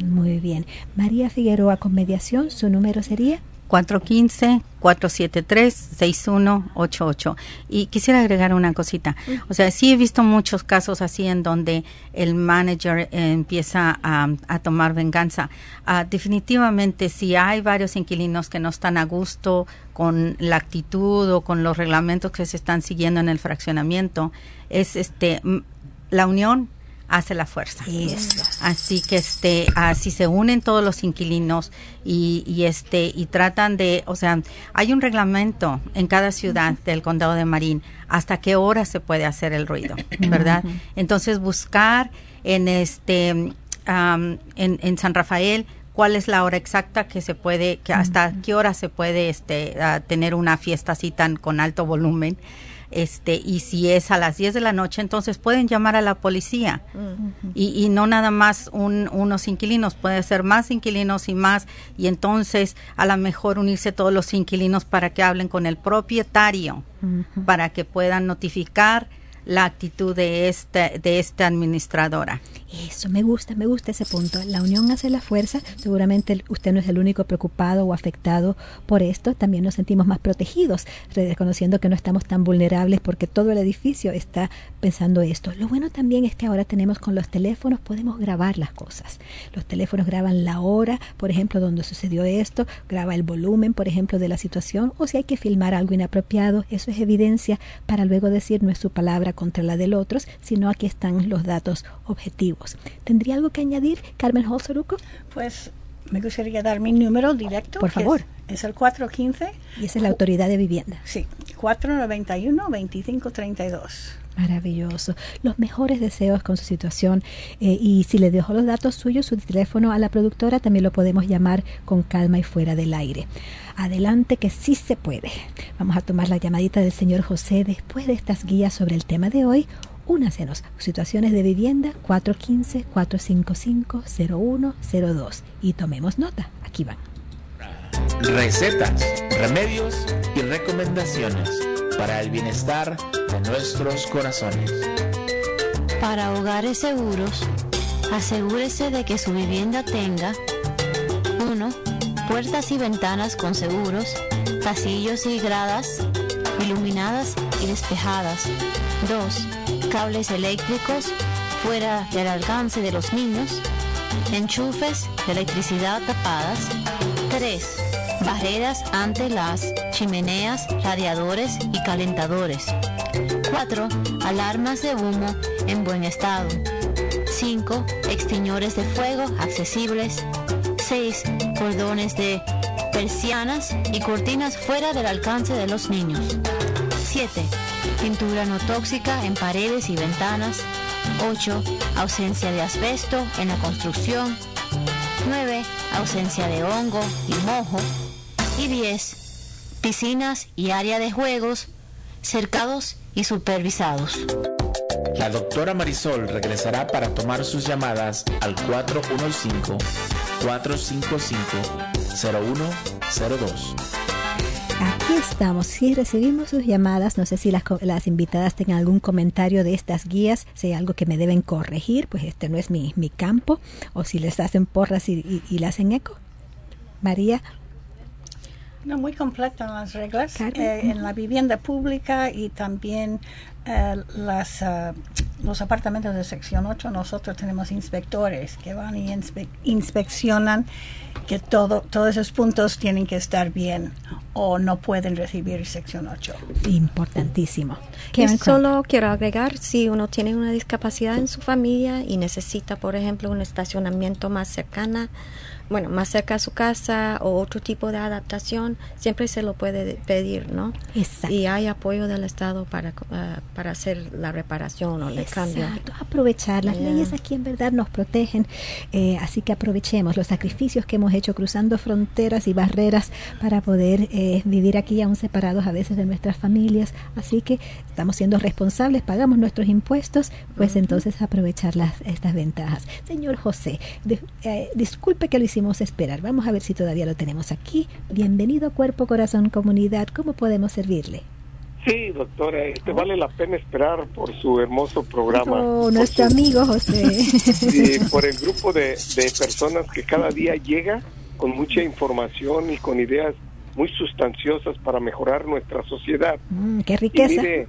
Muy bien. María Figueroa con mediación, su número sería cuatro uno cinco, cuatro siete tres, seis uno ocho ocho. Y quisiera agregar una cosita. O sea, sí he visto muchos casos así en donde el manager eh, empieza a, a tomar venganza. Uh, definitivamente, si hay varios inquilinos que no están a gusto con la actitud o con los reglamentos que se están siguiendo en el fraccionamiento, es este la unión hace la fuerza. Eso. Así que este, así se unen todos los inquilinos y, y este y tratan de, o sea, hay un reglamento en cada ciudad uh-huh. del condado de Marín hasta qué hora se puede hacer el ruido, ¿verdad? Uh-huh. Entonces buscar en este um, en, en San Rafael cuál es la hora exacta que se puede, que hasta uh-huh. qué hora se puede este uh, tener una fiesta así tan con alto volumen. Este, y si es a las diez de la noche, entonces pueden llamar a la policía. Uh-huh. y, y no nada más un, unos inquilinos, puede ser más inquilinos y más, y entonces a lo mejor unirse todos los inquilinos para que hablen con el propietario, uh-huh. para que puedan notificar la actitud de esta, de esta administradora. Eso, me gusta, me gusta ese punto. La unión hace la fuerza. Seguramente usted no es el único preocupado o afectado por esto. También nos sentimos más protegidos, reconociendo que no estamos tan vulnerables porque todo el edificio está pensando esto. Lo bueno también es que ahora tenemos con los teléfonos, podemos grabar las cosas. Los teléfonos graban la hora, por ejemplo, donde sucedió esto, graba el volumen, por ejemplo, de la situación, o si hay que filmar algo inapropiado, eso es evidencia para luego decir no es su palabra contra la del otro, sino aquí están los datos objetivos. ¿Tendría algo que añadir, Carmen Holzoruco? Pues me gustaría dar mi número directo. Por favor. Es, es el cuatro uno cinco. Y esa es la autoridad de vivienda. Sí, cuatro nueve uno, veinticinco treinta y dos. Maravilloso. Los mejores deseos con su situación. Eh, y si le dejo los datos suyos, su teléfono a la productora, también lo podemos llamar con calma y fuera del aire. Adelante, que sí se puede. Vamos a tomar la llamadita del señor José después de estas guías sobre el tema de hoy. Únasenos, situaciones de vivienda cuatro uno cinco, cuatro cinco cinco, cero uno cero dos. Y tomemos nota, aquí van. Recetas, remedios y recomendaciones para el bienestar de nuestros corazones. Para hogares seguros, asegúrese de que su vivienda tenga uno. Puertas y ventanas con seguros, pasillos y gradas iluminadas y despejadas. dos. Cables eléctricos fuera del alcance de los niños. Enchufes de electricidad tapadas. tres. Barreras ante las chimeneas, radiadores y calentadores. cuatro. Alarmas de humo en buen estado. cinco. Extintores de fuego accesibles. seis. Cordones de persianas y cortinas fuera del alcance de los niños. siete. Pintura no tóxica en paredes y ventanas. ocho. Ausencia de asbesto en la construcción. nueve. Ausencia de hongo y mojo. Y diez. Piscinas y área de juegos cercados y supervisados. La doctora Marisol regresará para tomar sus llamadas al cuatro uno cinco, cuatro cinco cinco, cero uno cero dos. Aquí estamos, sí recibimos sus llamadas, no sé si las, las invitadas tengan algún comentario de estas guías, si hay algo que me deben corregir, pues este no es mi, mi campo, o si les hacen porras y, y, y le hacen eco. María. No, muy completas las reglas eh, en la vivienda pública y también eh, las, uh, los apartamentos de sección ocho. Nosotros tenemos inspectores que van y inspe- inspeccionan que todo, todos esos puntos tienen que estar bien o no pueden recibir sección ocho. Importantísimo. Y solo quiero agregar, si uno tiene una discapacidad en su familia y necesita, por ejemplo, un estacionamiento más cercana, bueno, más cerca a su casa o otro tipo de adaptación, siempre se lo puede pedir, ¿no? Exacto. Y hay apoyo del Estado para, uh, para hacer la reparación o el cambio. Exacto, aprovechar. Las yeah. leyes aquí en verdad nos protegen, eh, así que aprovechemos los sacrificios que hemos hecho cruzando fronteras y barreras para poder eh, vivir aquí aún separados a veces de nuestras familias. Así que estamos siendo responsables, pagamos nuestros impuestos, pues uh-huh. entonces aprovechar las, estas ventajas. Señor José, de, eh, disculpe que lo hicimos esperar. Vamos a ver si todavía lo tenemos aquí. Bienvenido a Cuerpo, Corazón, Comunidad. ¿Cómo podemos servirle? Sí, doctora, este, vale la pena esperar por su hermoso programa. Oh, nuestro su, amigo José. Sí, por el grupo de, de personas que cada día llega con mucha información y con ideas muy sustanciosas para mejorar nuestra sociedad. Mm, ¡Qué riqueza! Y mire,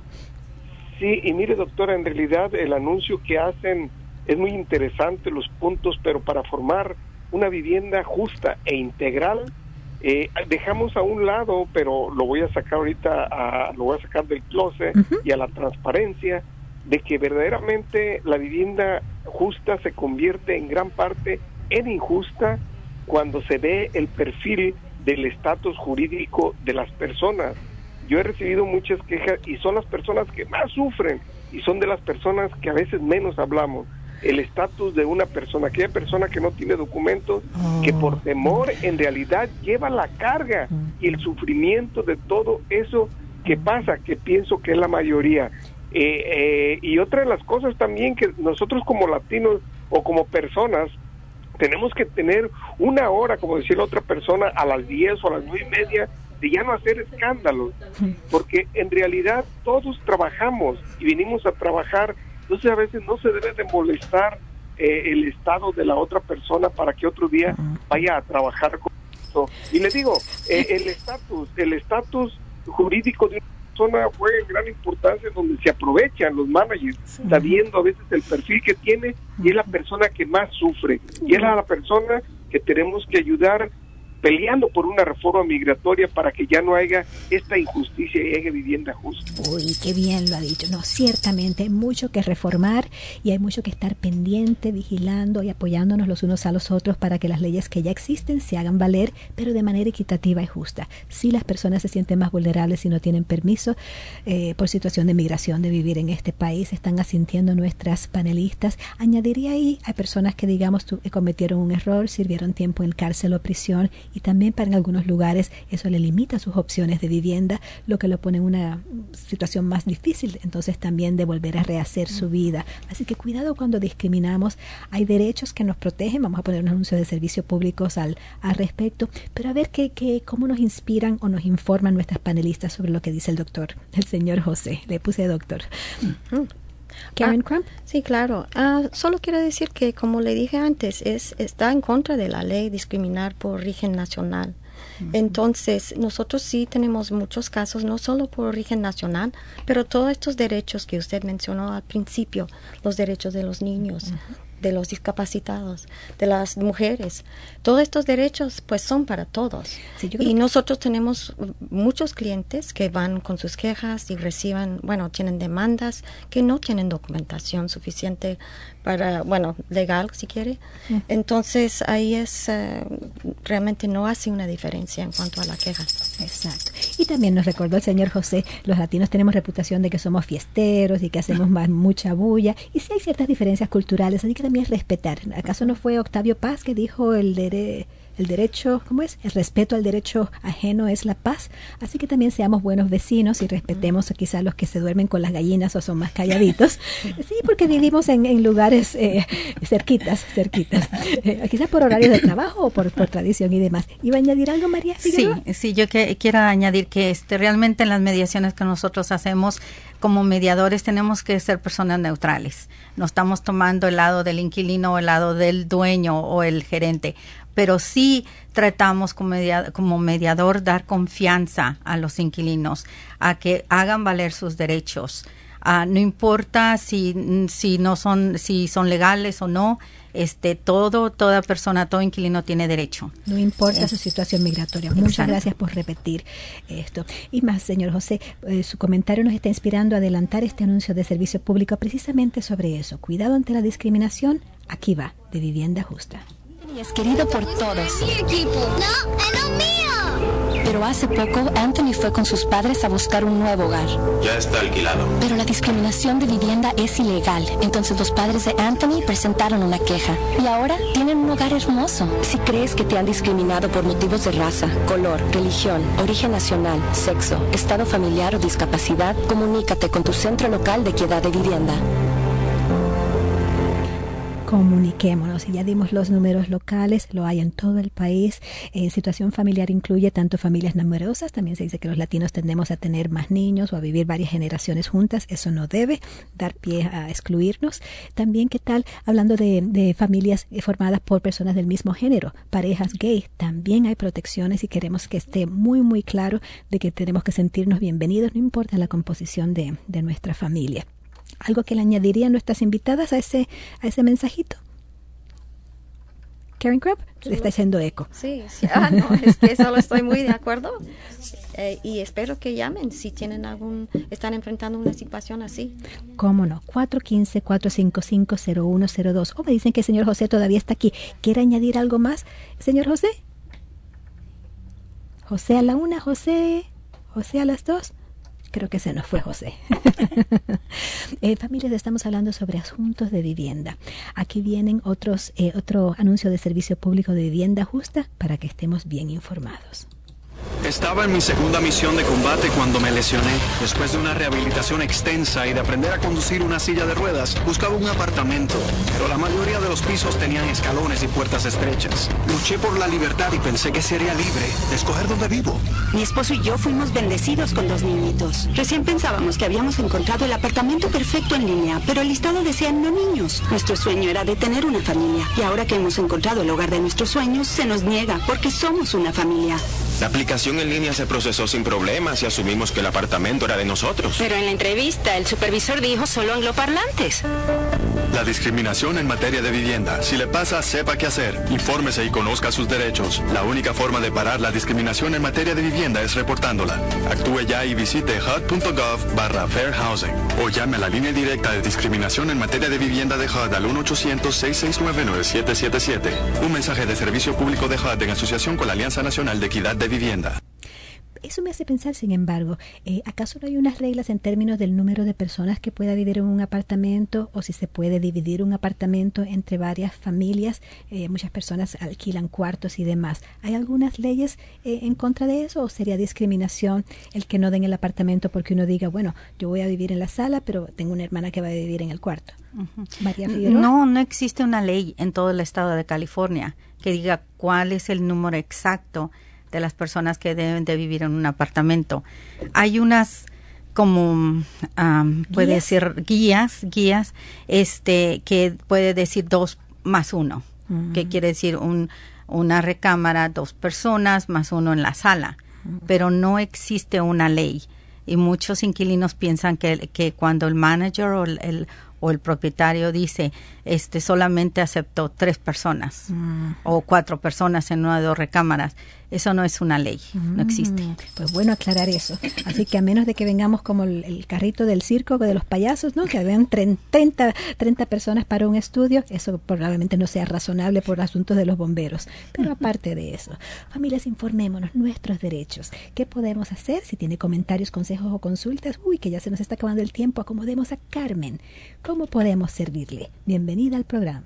sí, y mire, doctora, en realidad el anuncio que hacen es muy interesante, los puntos, pero para formar una vivienda justa e integral, Eh, dejamos a un lado, pero lo voy a sacar ahorita, a, lo voy a sacar del closet uh-huh. y a la transparencia, de que verdaderamente la vivienda justa se convierte en gran parte en injusta cuando se ve el perfil del estatus jurídico de las personas. Yo he recibido muchas quejas y son las personas que más sufren y son de las personas que a veces menos hablamos. El estatus de una persona, aquella persona que no tiene documentos, oh. que por temor en realidad lleva la carga y el sufrimiento de todo eso que pasa, que pienso que es la mayoría. Eh, eh, y otra de las cosas también que nosotros como latinos o como personas tenemos que tener una hora, como decía la otra persona, a las diez o a las nueve y media, de ya no hacer escándalos, porque en realidad todos trabajamos y venimos a trabajar. Entonces a veces no se debe de molestar eh, el estado de la otra persona para que otro día vaya a trabajar con eso. Y le digo, eh, el estatus, el estatus jurídico de una persona juega en gran importancia, donde se aprovechan los managers, sí. sabiendo a veces el perfil que tiene, y es la persona que más sufre, y es la persona que tenemos que ayudar peleando por una reforma migratoria para que ya no haya esta injusticia y haya vivienda justa. Uy, qué bien lo ha dicho. No, ciertamente hay mucho que reformar y hay mucho que estar pendiente, vigilando y apoyándonos los unos a los otros para que las leyes que ya existen se hagan valer, pero de manera equitativa y justa. Si las personas se sienten más vulnerables y no tienen permiso eh, por situación de migración de vivir en este país, están asintiendo nuestras panelistas. Añadiría ahí a personas que, digamos, tu, cometieron un error, sirvieron tiempo en cárcel o prisión, y también para en algunos lugares eso le limita sus opciones de vivienda, lo que lo pone en una situación más difícil, entonces también de volver a rehacer su vida. Así que cuidado cuando discriminamos. Hay derechos que nos protegen, vamos a poner un anuncio de servicios públicos al, al respecto, pero a ver qué, qué, cómo nos inspiran o nos informan nuestras panelistas sobre lo que dice el doctor, el señor José. Le puse doctor. Uh-huh. Karen ah, Crump. Sí, claro. Uh, solo quiero decir que, como le dije antes, es está en contra de la ley discriminar por origen nacional. Uh-huh. Entonces, nosotros sí tenemos muchos casos, no solo por origen nacional, pero todos estos derechos que usted mencionó al principio, los derechos de los niños, uh-huh. de los discapacitados, de las mujeres. Todos estos derechos pues son para todos. Sí, y nosotros tenemos muchos clientes que van con sus quejas y reciben, bueno, tienen demandas que no tienen documentación suficiente para, bueno, legal si quiere. Mm. Entonces ahí es, uh, realmente no hace una diferencia en cuanto a la queja. Exacto. Y también nos recordó el señor José, los latinos tenemos reputación de que somos fiesteros y que hacemos más mucha bulla, y sí hay ciertas diferencias culturales, así que también respetar. ¿Acaso no fue Octavio Paz que dijo el dere, el derecho, ¿cómo es? El respeto al derecho ajeno es la paz. Así que también seamos buenos vecinos y respetemos a quizás los que se duermen con las gallinas o son más calladitos. Sí, porque vivimos en, en lugares eh, cerquitas, cerquitas. Eh, quizás por horarios de trabajo o por, por tradición y demás. ¿Iba a añadir algo, María Figueroa? Sí, sí, yo que, quiero añadir que este realmente en las mediaciones que nosotros hacemos como mediadores tenemos que ser personas neutrales. No estamos tomando el lado del inquilino o el lado del dueño o el gerente, pero sí tratamos como, media, como mediador dar confianza a los inquilinos, a que hagan valer sus derechos. Uh, no importa si si no son si son legales o no, este todo toda persona, todo inquilino tiene derecho. No importa eh. su situación migratoria. Muchas Exacto. gracias por repetir esto. Y más, señor José, eh, su comentario nos está inspirando a adelantar este anuncio de servicio público precisamente sobre eso. Cuidado ante la discriminación. Aquí va, de Vivienda Justa. Y es querido por todos. Es mi equipo. No, es lo mío. Pero hace poco Anthony fue con sus padres a buscar un nuevo hogar. Ya está alquilado. Pero la discriminación de vivienda es ilegal. Entonces los padres de Anthony presentaron una queja. Y ahora tienen un hogar hermoso. Si crees que te han discriminado por motivos de raza, color, religión, origen nacional, sexo, estado familiar o discapacidad, comunícate con tu centro local de equidad de vivienda. Comuniquémonos, y ya dimos los números locales, lo hay en todo el país. Eh, situación familiar incluye tanto familias numerosas, también se dice que los latinos tendemos a tener más niños o a vivir varias generaciones juntas, eso no debe dar pie a excluirnos. También, ¿qué tal? Hablando de, de familias formadas por personas del mismo género, parejas gay, también hay protecciones y queremos que esté muy muy claro de que tenemos que sentirnos bienvenidos, no importa la composición de, de nuestra familia. ¿Algo que le añadirían nuestras invitadas a ese, a ese mensajito? Karen Krupp, le está haciendo eco. Sí, sí. Ah, no, es que solo estoy muy de acuerdo. Eh, y espero que llamen si tienen algún, están enfrentando una situación así. ¿Cómo no? cuatro uno cinco, cuatro cinco cinco, cero uno cero dos. O me dicen que el señor José todavía está aquí. ¿Quiere añadir algo más, señor José? José a la una, José, José a las dos. Creo que se nos fue José. eh, familias, estamos hablando sobre asuntos de vivienda. Aquí vienen otros, eh, otro anuncio de servicio público de vivienda justa para que estemos bien informados. Estaba en mi segunda misión de combate cuando me lesioné. Después de una rehabilitación extensa y de aprender a conducir una silla de ruedas, buscaba un apartamento, pero la mayoría de los pisos tenían escalones y puertas estrechas. Luché por la libertad y pensé que sería libre de escoger dónde vivo. Mi esposo y yo fuimos bendecidos con dos niñitos. Recién pensábamos que habíamos encontrado el apartamento perfecto en línea, pero el listado decía no niños. Nuestro sueño era de tener una familia, y ahora que hemos encontrado el hogar de nuestros sueños, se nos niega porque somos una familia. La aplicación en línea se procesó sin problemas y asumimos que el apartamento era de nosotros. Pero en la entrevista el supervisor dijo solo angloparlantes. La discriminación en materia de vivienda. Si le pasa, sepa qué hacer. Infórmese y conozca sus derechos. La única forma de parar la discriminación en materia de vivienda es reportándola. Actúe ya y visite H U D punto gov barra Fair Housing. O llame a la línea directa de discriminación en materia de vivienda de H U D al uno ochocientos, seis seis nueve, nueve siete siete siete. Un mensaje de servicio público de H U D en asociación con la Alianza Nacional de Equidad de Vivienda. Eso me hace pensar, sin embargo, eh, ¿acaso no hay unas reglas en términos del número de personas que pueda vivir en un apartamento o si se puede dividir un apartamento entre varias familias? Eh, muchas personas alquilan cuartos y demás. ¿Hay algunas leyes eh, en contra de eso o sería discriminación el que no den el apartamento porque uno diga, bueno, yo voy a vivir en la sala, pero tengo una hermana que va a vivir en el cuarto? Uh-huh. María Figueroa. No, no existe una ley en todo el estado de California que diga cuál es el número exacto de las personas que deben de vivir en un apartamento. Hay unas como um, puede decir guías, guías, este que puede decir dos más uno, uh-huh. que quiere decir un una recámara, dos personas más uno en la sala, uh-huh. pero no existe una ley y muchos inquilinos piensan que que cuando el manager o el, el o el propietario dice, este solamente aceptó tres personas mm. o cuatro personas en una de dos recámaras. Eso no es una ley, mm. no existe. Pues bueno aclarar eso. Así que a menos de que vengamos como el, el carrito del circo de los payasos, ¿no? Que habían treinta, treinta personas para un estudio, eso probablemente no sea razonable por asuntos de los bomberos. Pero aparte de eso, familias, informémonos nuestros derechos. ¿Qué podemos hacer? Si tiene comentarios, consejos o consultas, uy, que ya se nos está acabando el tiempo, acomodemos a Carmen. ¿Cómo podemos servirle? Bienvenida al programa.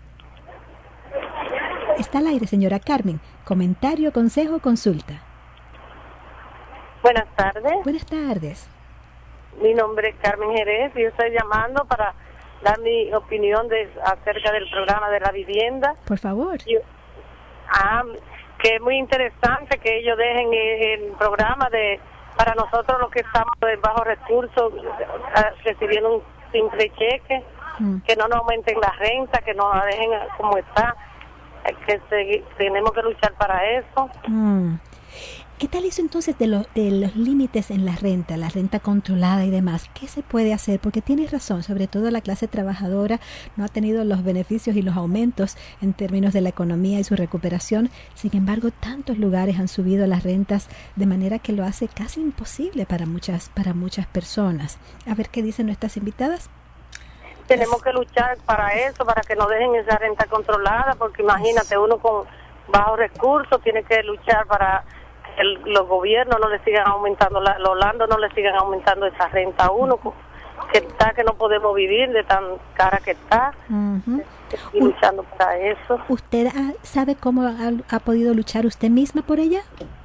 Está al aire, señora Carmen. Comentario, consejo, consulta. Buenas tardes. Buenas tardes. Mi nombre es Carmen Jerez y yo estoy llamando para dar mi opinión de, acerca del programa de la vivienda. Por favor. Yo, ah, que es muy interesante que ellos dejen el, el programa de para nosotros los que estamos de bajos recursos, recibiendo un simple cheque, mm. que no nos aumenten la renta, que no la dejen como está, que seguir, tenemos que luchar para eso. Mm. ¿Qué tal eso entonces de, lo, de los límites en la renta, la renta controlada y demás? ¿Qué se puede hacer? Porque tienes razón, sobre todo la clase trabajadora no ha tenido los beneficios y los aumentos en términos de la economía y su recuperación. Sin embargo, tantos lugares han subido las rentas de manera que lo hace casi imposible para muchas, para muchas personas. A ver qué dicen nuestras invitadas. Tenemos que luchar para eso, para que no dejen esa renta controlada, porque imagínate, uno con bajos recursos tiene que luchar para El, los gobiernos no le sigan aumentando, la, los landos no le sigan aumentando esa renta a uno, que está, que no podemos vivir de tan cara que está, uh-huh. y luchando para eso. ¿Usted ha, sabe cómo ha, ha podido luchar usted misma por ella?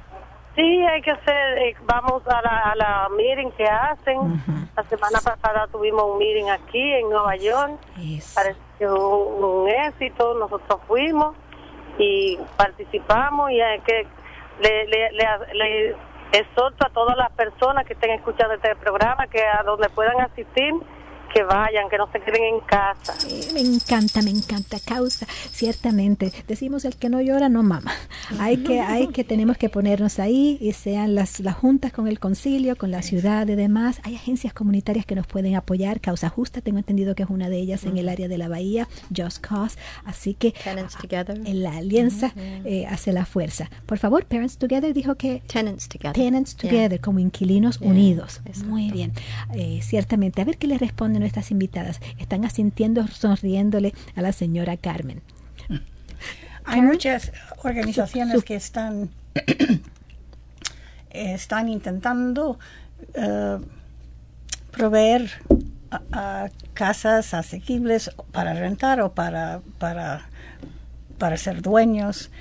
Sí, hay que hacer, eh, vamos a la, a la meeting que hacen. Uh-huh. La semana pasada tuvimos un meeting aquí en Nueva York. Yes. Pareció un, un éxito, nosotros fuimos y participamos y hay que le, le, le, le exhorto a todas las personas que estén escuchando este programa que a donde puedan asistir, que vayan, que no se queden en casa. Sí, me encanta, me encanta, causa, ciertamente. Decimos el que no llora no mama. Hay que, hay que, tenemos que ponernos ahí y sean las, las juntas con el concilio, con la ciudad y demás. Hay agencias comunitarias que nos pueden apoyar. Causa Justa, tengo entendido que es una de ellas en el área de la Bahía, Just Cause. Así que Tenants Together. En la alianza uh-huh. eh, hace la fuerza. Por favor, Parents Together dijo que Tenants Together. Tenants Together, yeah. como inquilinos yeah. unidos. Exacto. Muy bien. Eh, ciertamente. A ver qué le responden nuestras invitadas. Están asintiendo, sonriéndole a la señora Carmen. Hay muchas organizaciones su, su, que están están intentando uh, proveer a, a casas asequibles para rentar o para para para ser dueños.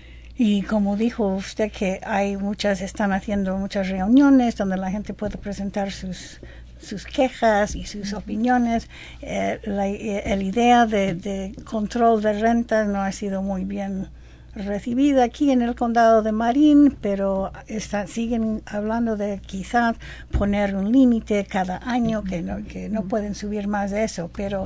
Y como dijo usted que hay muchas, están haciendo muchas reuniones donde la gente puede presentar sus sus quejas y sus opiniones. Eh, la, eh, la idea de, de control de rentas no ha sido muy bien recibida aquí en el condado de Marin, pero está, siguen hablando de quizás poner un límite cada año, que no, que no pueden subir más de eso, pero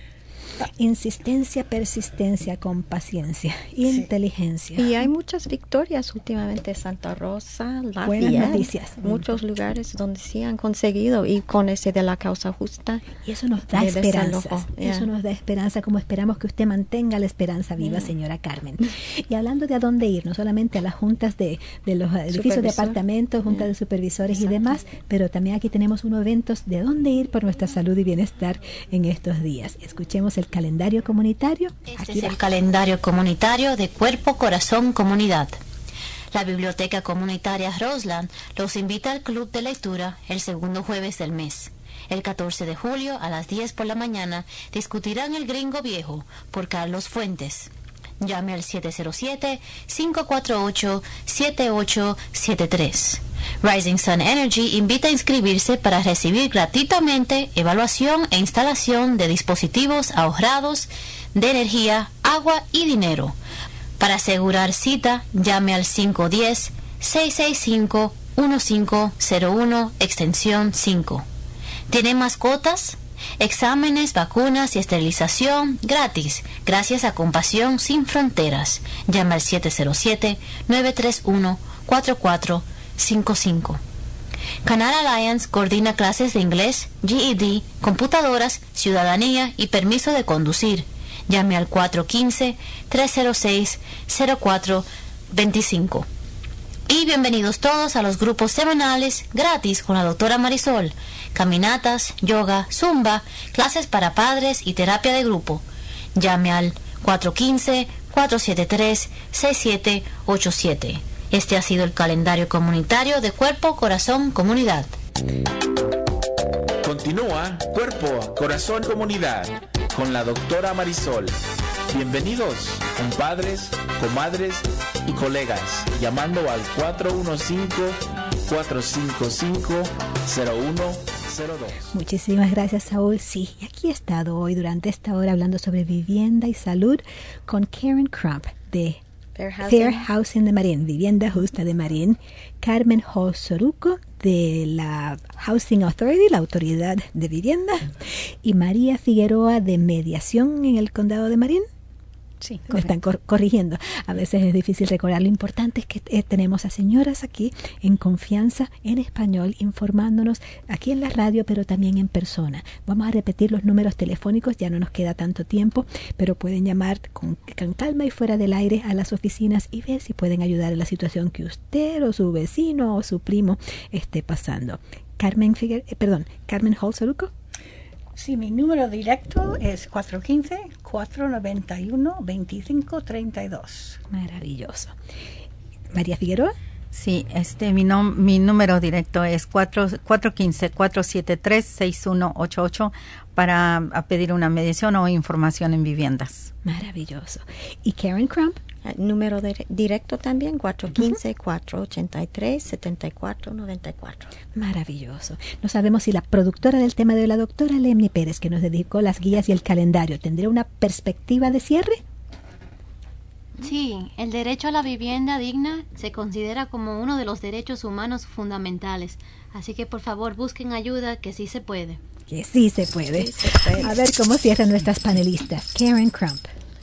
insistencia, persistencia con paciencia, sí. inteligencia. Y hay muchas victorias últimamente, Santa Rosa, Lafayette, buenas noticias, muchos lugares donde sí han conseguido, y con ese de la causa justa. Y eso nos da esperanza. Yeah. Eso nos da esperanza, como esperamos que usted mantenga la esperanza viva, yeah. señora Carmen. Y hablando de a dónde ir, no solamente a las juntas de, de los edificios de apartamentos, juntas yeah. de supervisores Exacto. y demás, pero también aquí tenemos unos eventos de dónde ir por nuestra salud y bienestar en estos días. Escuchemos el calendario comunitario. Este Aquí es va. el calendario comunitario de Cuerpo, Corazón, Comunidad. La Biblioteca Comunitaria Roseland los invita al Club de Lectura el segundo jueves del mes. El catorce de julio a las diez por la mañana discutirán El Gringo Viejo por Carlos Fuentes. Llame al siete cero siete, cinco cuatro ocho, siete ocho siete tres. Rising Sun Energy invita a inscribirse para recibir gratuitamente evaluación e instalación de dispositivos ahorrados de energía, agua y dinero. Para asegurar cita, llame al cinco uno cero, seis seis cinco, uno cinco cero uno, extensión cinco. ¿Tiene mascotas? Exámenes, vacunas y esterilización gratis, gracias a Compasión Sin Fronteras. Llama al siete cero siete, nueve tres uno, cuatro cuatro cinco cinco. Canal Alliance coordina clases de inglés, G E D, computadoras, ciudadanía y permiso de conducir. Llame al cuatro uno cinco, tres cero seis, cero cuatro dos cinco. Y bienvenidos todos a los grupos semanales gratis con la doctora Marisol. Caminatas, yoga, zumba, clases para padres y terapia de grupo. Llame al cuatro uno cinco, cuatro siete tres, seis siete ocho siete. Este ha sido el calendario comunitario de Cuerpo, Corazón, Comunidad. Continúa Cuerpo, Corazón, Comunidad con la doctora Marisol. Bienvenidos, compadres, comadres y colegas, llamando al cuatro uno cinco, cuatro cinco cinco, cero uno cero dos. Muchísimas gracias, Saúl. Sí, y aquí he estado hoy durante esta hora hablando sobre vivienda y salud con Karen Crump de Fair Housing, Fair Housing de Marin, Vivienda Justa de Marin, Carmen Hall Soruco de la Housing Authority, la Autoridad de Vivienda, y María Figueroa de Mediación en el Condado de Marin. Sí, me están cor- corrigiendo. A veces es difícil recordar. Lo importante es que eh, tenemos a señoras aquí en confianza, en español, informándonos aquí en la radio, pero también en persona. Vamos a repetir los números telefónicos, ya no nos queda tanto tiempo, pero pueden llamar con, con calma y fuera del aire a las oficinas y ver si pueden ayudar en la situación que usted o su vecino o su primo esté pasando. Carmen Figuer- eh, perdón, Carmen Hall Soruco. Sí, mi número directo es cuatro uno cinco, cuatro nueve uno, dos cinco tres dos. Maravilloso. María Figueroa. Sí, este mi, nom- mi número directo es cuatro uno cinco, cuatro siete tres, seis uno ocho ocho para a pedir una mediación o información en viviendas. Maravilloso. ¿Y Karen Crump? Número de, directo también, cuatro uno cinco, cuatro ocho tres, siete cuatro nueve cuatro. Maravilloso. No sabemos si la productora del tema de la doctora Lemni Pérez, que nos dedicó las guías y el calendario, ¿tendrá una perspectiva de cierre? Sí, el derecho a la vivienda digna se considera como uno de los derechos humanos fundamentales. Así que por favor busquen ayuda, que sí se puede. Que sí se puede. Sí se puede. A ver cómo cierran nuestras panelistas. Karen Crump.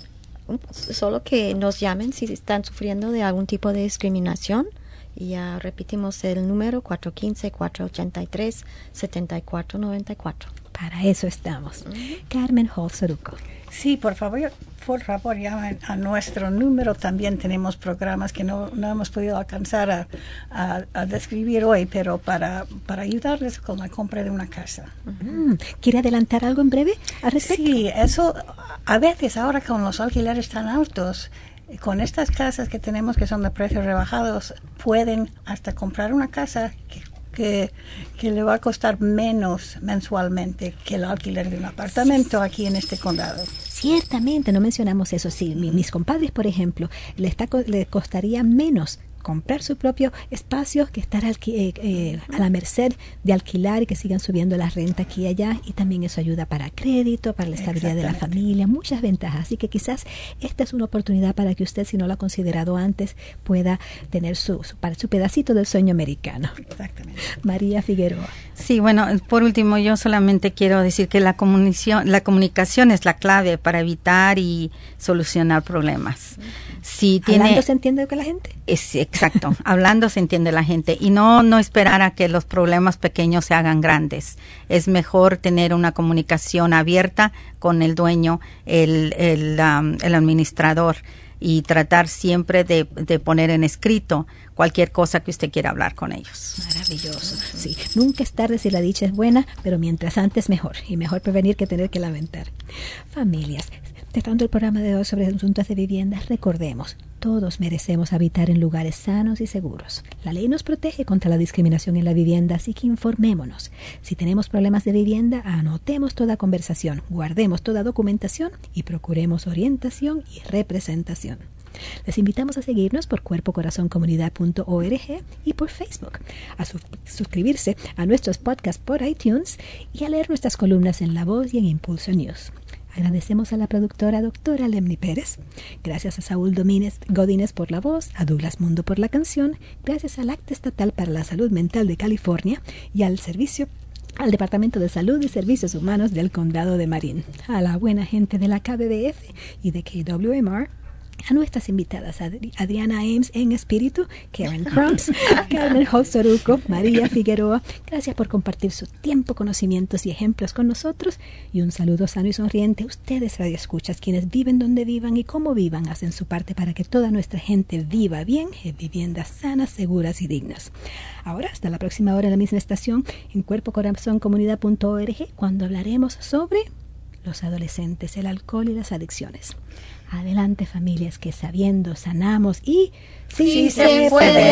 Solo que nos llamen si están sufriendo de algún tipo de discriminación. Y ya repetimos el número cuatro uno cinco, cuatro ocho tres, siete cuatro nueve cuatro. Para eso estamos. Uh-huh. Carmen Hall Soruco. Sí, por favor, por favor, llamen a nuestro número. También tenemos programas que no, no hemos podido alcanzar a, a, a describir hoy, pero para, para ayudarles con la compra de una casa. Uh-huh. ¿Quiere adelantar algo en breve al respecto? Sí, eso, a veces ahora con los alquileres tan altos, con estas casas que tenemos que son de precios rebajados, pueden hasta comprar una casa que Que, que le va a costar menos mensualmente que el alquiler de un apartamento aquí en este condado. Ciertamente, no mencionamos eso. Sí, mi, mis compadres, por ejemplo, le, está, le costaría menos comprar su propio espacio que estar alqui, eh, eh, a la merced de alquilar y que sigan subiendo la renta aquí y allá, y también eso ayuda para crédito, para la estabilidad de la familia, muchas ventajas. Así que quizás esta es una oportunidad para que usted, si no lo ha considerado antes, pueda tener su, su, su pedacito del sueño americano. Exactamente. María Figueroa. Sí, bueno, por último, yo solamente quiero decir que la comunicación, la comunicación es la clave para evitar y solucionar problemas. Si tiene, ¿Hablando se entiende con la gente? Es, exacto, hablando se entiende la gente, y no, no esperar a que los problemas pequeños se hagan grandes. Es mejor tener una comunicación abierta con el dueño, el, el, um, el administrador, y tratar siempre de, de poner en escrito cualquier cosa que usted quiera hablar con ellos. Maravilloso. Sí, nunca es tarde si la dicha es buena, pero mientras antes mejor, y mejor prevenir que tener que lamentar. Familias, cerrando el programa de hoy sobre asuntos de vivienda, recordemos, todos merecemos habitar en lugares sanos y seguros. La ley nos protege contra la discriminación en la vivienda, así que informémonos. Si tenemos problemas de vivienda, anotemos toda conversación, guardemos toda documentación y procuremos orientación y representación. Les invitamos a seguirnos por cuerpo corazón comunidad punto org y por Facebook, a su- suscribirse a nuestros podcasts por iTunes y a leer nuestras columnas en La Voz y en Impulso News. Agradecemos a la productora doctora Lemni Pérez, gracias a Saúl Domínez Godínez por la voz, a Douglas Mundo por la canción, gracias al Acta Estatal para la Salud Mental de California y al servicio al Departamento de Salud y Servicios Humanos del Condado de Marin, a la buena gente de la K B B F y de K W M R, a nuestras invitadas Adri- Adriana Ames en espíritu, Karen Crumps, Carmen Holt Soruco, María Figueroa. Gracias por compartir su tiempo, conocimientos y ejemplos con nosotros, y un saludo sano y sonriente a ustedes, radioescuchas, quienes viven donde vivan y cómo vivan, hacen su parte para que toda nuestra gente viva bien en viviendas sanas, seguras y dignas. Ahora, hasta la próxima hora en la misma estación, en cuerpo corazón comunidad punto org, cuando hablaremos sobre los adolescentes, el alcohol y las adicciones. Adelante, familias, que sabiendo sanamos y ¡sí, sí se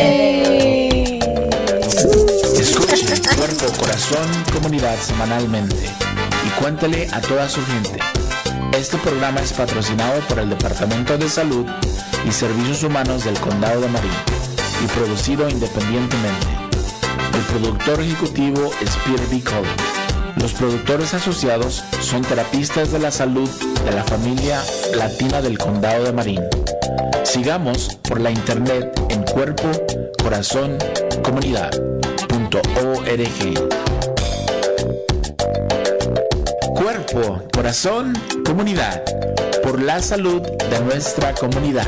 puede! Escuche Cuerpo, Corazón, Comunidad semanalmente y cuéntele a toda su gente. Este programa es patrocinado por el Departamento de Salud y Servicios Humanos del Condado de Marin y producido independientemente. El productor ejecutivo es Peter B. Collins. Los productores asociados son terapistas de la salud de la familia latina del Condado de Marin. Sigamos por la internet en cuerpo, corazón, comunidad punto org. Cuerpo, corazón, comunidad, por la salud de nuestra comunidad.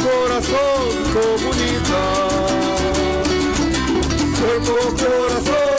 Corazón, comunidad, cuerpo, corazón.